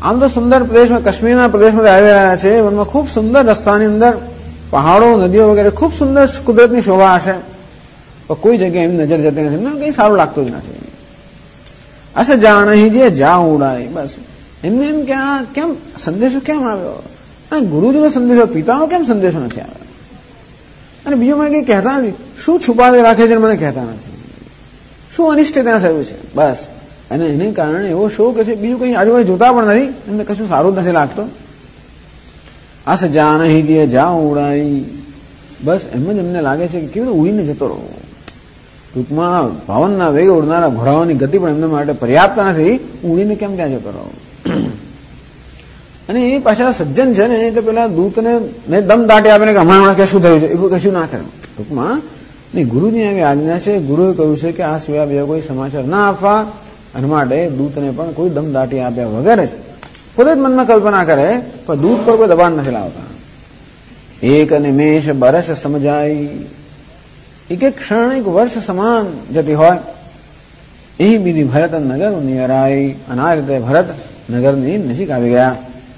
[SPEAKER 1] આમ તો સુંદર પ્રદેશમાં, કાશ્મીરના પ્રદેશમાં આવી રહ્યા છે. વનમાં ખૂબ સુંદર રસ્તાની અંદર પહાડો, નદીઓ વગેરે ખૂબ સુંદર કુદરતની શોભા હશે, પણ કોઈ જગ્યાએ એમ નજર જતી નથી, એમને કંઈ સારું લાગતું જ નથી. અસ જા નહીં જે જા ઉડાય, બસ એમને એમ કે આ કેમ સંદેશો કેમ આવ્યો, ગુરુજીનો સંદેશો, પિતાનો કેમ સંદેશો નથી આવ્યો. અને બીજું મને કંઈ કહેતા નથી, શું છુપાવી રાખે છે મને કહેતા નથી, શું અનિષ્ટ ત્યાં થયું છે, બસ. અને એને કારણે એવો શોક છે, બીજું કંઈ આજુબાજુ જોતા પણ નથી, એમને કશું સારું જ નથી લાગતું. અસ જા નહીં જે જા ઉડાય, બસ એમ જ એમને લાગે છે કે કેવી રીતે ઉડીને જતો રહો. ટૂંકમાં પવનના વેગે ઉડનારા ઘોડાઓની ગતિ પણ એમના માટે પર્યાપ્ત નથી, ઉડીને કેમ ત્યાં જતો રહો. અને એ પાછા સજ્જન છે ને, એટલે પેલા દૂતને દમ દાટી આપીને કે હમણાં કે શું થયું છે, એવું કશું ના કરે. ટૂંકમાં નહીં, ગુરુની આવી આજ્ઞા છે, ગુરુએ કહ્યું છે કે આ સિવાય બીજા કોઈ સમાચાર ના આપવા, અને માટે દૂતને પણ કોઈ દમ દાટી આપ્યા વગર જ પોતે જ મનમાં કલ્પના કરે, પણ દૂત પર કોઈ દબાણ નથી લાવતા. એક નિમેષ બરસ સમજાય, એક એક ક્ષણ એક વર્ષ સમાન જતી હોય. એ બીજી ભરત નગર નિયરાય, અને આ રીતે ભરત નગરની નજીક આવી ગયા.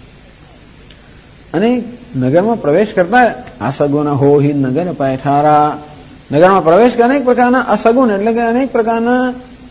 [SPEAKER 1] અને નગરમાં પ્રવેશ કરતા અસગુન હોહિ નગર પૈઠારા, નગરમાં પ્રવેશ કરે અનેક પ્રકારના અસગુન એટલે કે અનેક પ્રકારના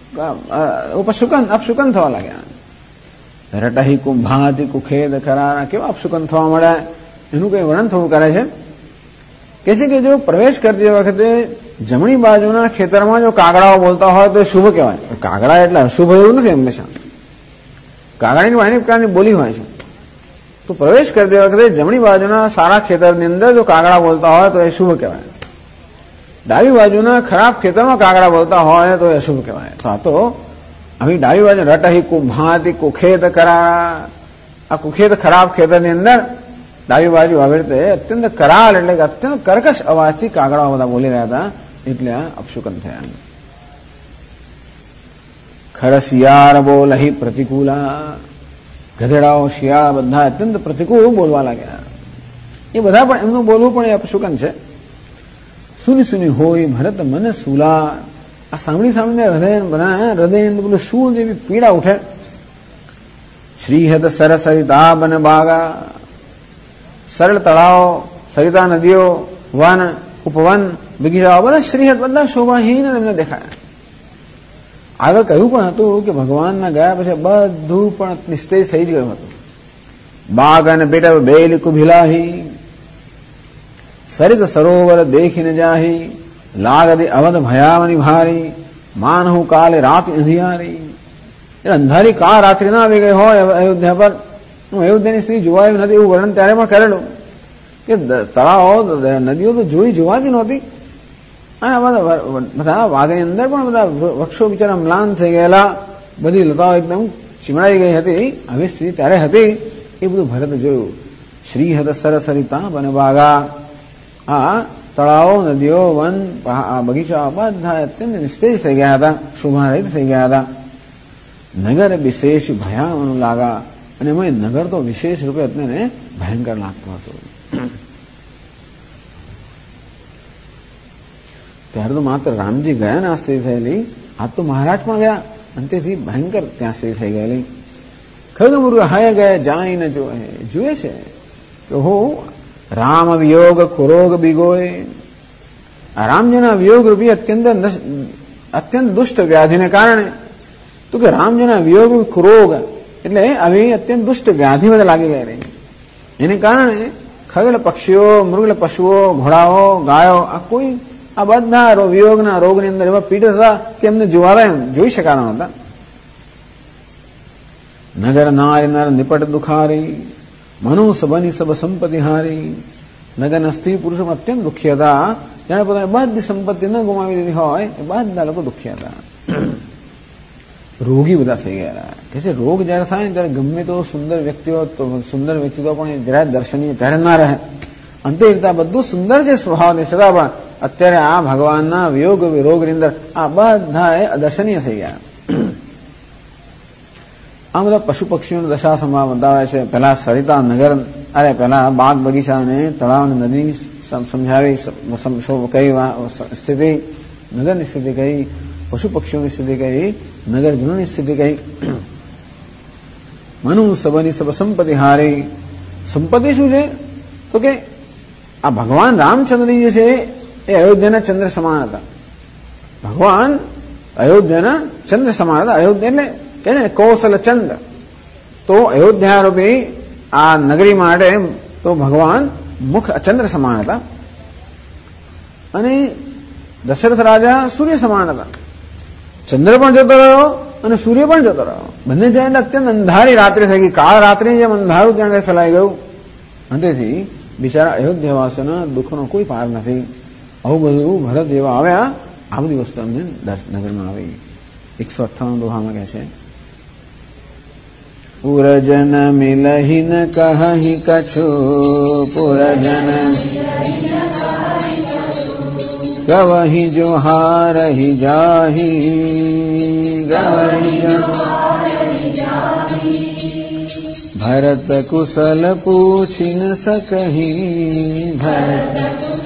[SPEAKER 1] અપશુકન થવા લાગ્યા. રટહી કુંભાતી કુખેદ કરારા, કેવા અપશુકન થવા મળ્યા એનું કઈ વર્ણન થોડું કરે છે. કે છે કે જો પ્રવેશ કરતી વખતે જમણી બાજુના ખેતરમાં જો કાગડાઓ બોલતા હોય તો શુભ કહેવાય. કાગડા એટલે અશુભ એવું નથી, હંમેશા કાગડાની અનેક પ્રકારની બોલી હોય છે. તો પ્રવેશ કરતી વખતે જમણી બાજુના સારા ખેતરની અંદર જો કાગડા બોલતા હોય તો એ શુભ કહેવાય. ડાબી બાજુના ખરાબ ખેતરમાં કાગડા બોલતા હોય તો એ અશુભ કહેવાય. તો આ તો અહીં ડાબી બાજુ રટહી કુંભાતી કુખેદ કરારા, આ કુખેદ ખરાબ ખેતરની અંદર ડાબી બાજુ આવી રીતે અત્યંત કરાલ એટલે કે અત્યંત કર્કશ અવાજથી કાગડાઓ બધા બોલી રહ્યા હતા, એટલે આ અપશુકન થયા. ખર શિયાળ બોલહી પ્રતિકૂલા, ગધેડાઓ શિયાળા બધા અત્યંત પ્રતિકૂળ બોલવા લાગ્યા. એ બધા પણ એમનું બોલવું પણ એ અપશુકન છે. સુની સુની હોય ભરત મન સુલા, આ સાંભળી સાંભળીને હૃદયની અંદર પેલું શૂળ જેવી પીડા ઉઠે. શ્રીહદ સરસરિતા બન બાગા, સરળ તળાવ, સરિતા નદીઓ, વન, ઉપવન, બગીચાઓ બધા શ્રીહદ બધા શોભાહીન એમને દેખાયા. આગળ કહ્યું પણ હતું કે ભગવાનના ગયા પછી બધું પણ નિસ્તેજ થઈ જ ગયું હતું. બાગ અને બેટા બેલ કુભિલાહી, સરિત સરોવર દેખીને જાહી, લાગદી અવધ ભયાવની ભારી, માનહુ કાલે રાત અંધિયારી. એટલે અંધારી કા રાત્રિ ના આવી ગઈ હોય અયોધ્યા પર. અયોધ્યાની સ્ત્રી જોવાયું નથી એવું વર્ણન ત્યારે પણ કરેલું કે તળાવો નદીઓ તો જોવાતી નહોતી. અને બધા વાઘની અંદર પણ બધા વૃક્ષો બિચારા મ્લાન થઈ ગયેલા, બધી લતાઓ એકદમ ચીમડાઈ ગઈ હતી. આવી સ્થિતિ ત્યારે હતી. એ બધું ભરત જોયું. શ્રીહદ સરસરિતા બન બાગા, આ તળાવો, નદીઓ, વન, બગીચાઓ બધા અત્યંત નિસ્તેજ થઈ ગયા હતા, શોભારહિત થઈ ગયા હતા. નગર વિશેષ ભયાવનું લાગા, અને એમાં નગર તો વિશેષ રૂપે અત્યારે ભયંકર લાગતું હતું. ત્યારે તો માત્ર રામજી ગયા ને આ સ્થિતિ થયેલી, આજ તો મહારાજ પણ ગયા, અને તેથી ભયંકર ત્યાં સ્થિતિ થઈ ગયેલી. ખગમૃગ હય ગયા જાય ને જુએ છે કે હું રામ વિયોગ કુરોગ બિગોય, આ રામજીના વિયોગ રૂપી અત્યંત દુષ્ટ વ્યાધિને કારણે, તો કે રામજીના વિયોગ કુરોગ એટલે આવી અત્યંત દુષ્ટ વ્યાધિ બધા લાગી ગઈ રહી. એને કારણે ખગલ પક્ષીઓ, મૃગલ પશુઓ, ઘોડાઓ, ગાયો, આ કોઈ આ બધા વિયોગના રોગની અંદર એવા પીડિત હતા કે એમને જોઈ શકાતા નહોતા. નગર નારી નર નિપટ દુખારી, મનુ સબની સબ સંપત્તિ હારી. નગરના સ્ત્રી પુરુષો અત્યંત દુઃખી હતા. જેને પોતાની બધી સંપત્તિ ન ગુમાવી દીધી હોય એ બધા લોકો દુઃખી હતા. રોગી બધા થઈ ગયા. કે છે રોગ જયારે થાય ને ત્યારે ગમે તો સુંદર વ્યક્તિત્વ પણ જરા દર્શનીય ત્યારે ના રહે. અંતે રીતે બધું સુંદર છે સ્વભાવની છતાં પણ અત્યારે આ ભગવાનના વિયોગ રોગની અંદર આ બધા અદર્શનીય થઈ ગયા. આ બધા પશુ પક્ષીઓની દશા બતાવે છે. પેલા સરિતા નગર, પેલા બાગ બગીચા અને તળાવ અને નદી સમજાવી, કઈ સ્થિતિ, નગરની સ્થિતિ કઈ, પશુ પક્ષીઓની સ્થિતિ કઈ, નગરજનોની સ્થિતિ કઈ. મનુ સબની સબ સંપત્તિ હારે. સંપત્તિ શું છે? તો કે આ ભગવાન રામચંદ્રજી જે છે એ અયોધ્યાના ચંદ્ર સમાન હતા. ભગવાન અયોધ્યાના ચંદ્ર સમાન હતા. અયોધ્યા એટલે કે કૌશલ ચંદ્ર. તો અયોધ્યા રૂપી આ નગરી માટે તો ભગવાન મુખ ચંદ્ર સમાન હતા. અને દશરથ રાજા સૂર્ય સમાન હતા. ચંદ્ર પણ જતો રહ્યો અને સૂર્ય પણ જતો રહ્યો. બંને જાય અત્યંત અંધારી રાત્રિ થઈ ગઈ. કાળ રાત્રિ જેમ અંધારું ત્યાં કઈ ફેલાઈ ગયું. અંતેથી બિચારા અયોધ્યાવાસીઓના દુઃખનો કોઈ પાર નથી. આવું બધું ભરત જેવા આવ્યા, આ બધી વસ્તુ અમને નજરમાં આવી. 158 દોહામાં કહે છે, પુરજન મિલહિન કહી કછુ, પુરજન ગવહી જોહારહી જાહી, ગવહી ભરત કુશલ પૂછી ન શકહી, ભરત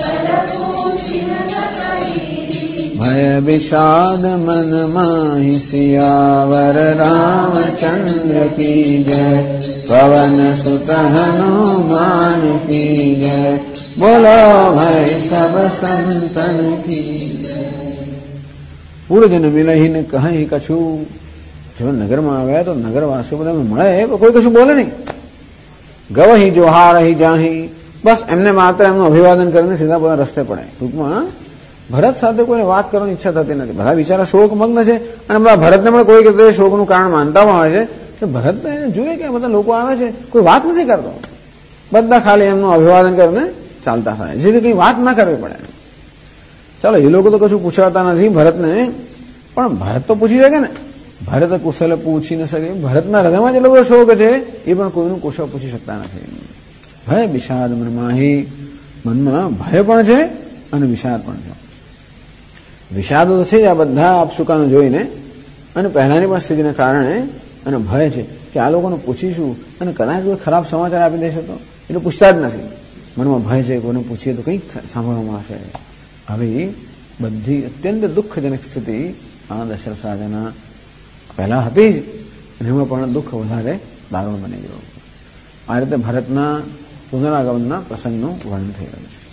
[SPEAKER 1] ભય વિષાદ મન માહી, સિયાવર રામચંદ્ર કી જય, પવન સુત હનુમાન કી જય, બોલો ભય સબ સંતન કી જય. પૂરજન મિલહીને કહી કછું. જો નગરમાં આવ્યા તો નગરવાસીઓ બધા મળે કોઈ કશું બોલે નહીં. ગવહી જોહારહી જાહી, બસ એમને માત્ર એમનું અભિવાદન કરીને સીધા પોતા રસ્તે પડે. ટૂંકમાં ભરત સાથે કોઈને વાત કરવાની ઈચ્છા થતી નથી. બધા બિચારા શોકમગ્ન છે અને બધા ભરતને પણ કોઈ રીતે શોકનું કારણ માનતા હોય છે. તો ભરતને જોઈએ કે બધા લોકો આવે છે, કોઈ વાત નથી કરતો. બધા ખાલી એમનું અભિવાદન કરીને ચાલતા થાય, જેથી કઈ વાત ના કરવી પડે. ચાલો, એ લોકો તો કશું પૂછાતા નથી ભરતને, પણ ભરત તો પૂછી શકે ને. ભરત કુશલ પૂછી ન શકે. ભરતના હૃદયમાં જે લોકો શોક છે એ પણ કોઈનું કુશળ પૂછી શકતા નથી. ભય વિષાદ મનમાહી, મનમાં ભય પણ છે અને વિષાદ પણ છે. વિષાદ તો છે જ આ બધા આપસુકાનો જોઈને, અને પહેલાની પણ સ્થિતિને કારણે, અને ભય છે કે આ લોકોને પૂછીશું અને કદાચ કોઈ ખરાબ સમાચાર આપી દેશે તો. એટલે પૂછતા જ નથી. મનમાં ભય છે, કોઈને પૂછીએ તો કંઈક સાંભળવા મળશે. આવી બધી અત્યંત દુઃખજનક સ્થિતિ આ દશરથ રાજાના પહેલા હતી જ, અને એમાં પણ દુઃખ વધારે દારૂણ બની ગયું. આ રીતે ભરતના પુનરાગમનના પ્રસંગનું વર્ણન થઈ રહ્યું છે.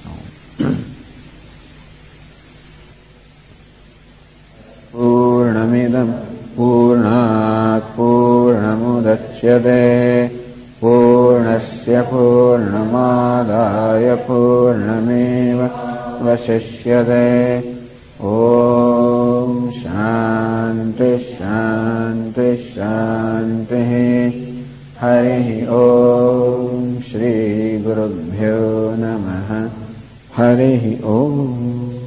[SPEAKER 1] પૂર્ણમિદં પૂર્ણાત પૂર્ણમુદચ્યતે પૂર્ણસ્ય પૂર્ણમાદાય પૂર્ણમેવાવશિષ્યતે. ઓમ શાંતિ શાંતિ શાંતિ. હરિ ઓમ શ્રી ગુરુભ્યો નમઃ. હરિ ઓમ.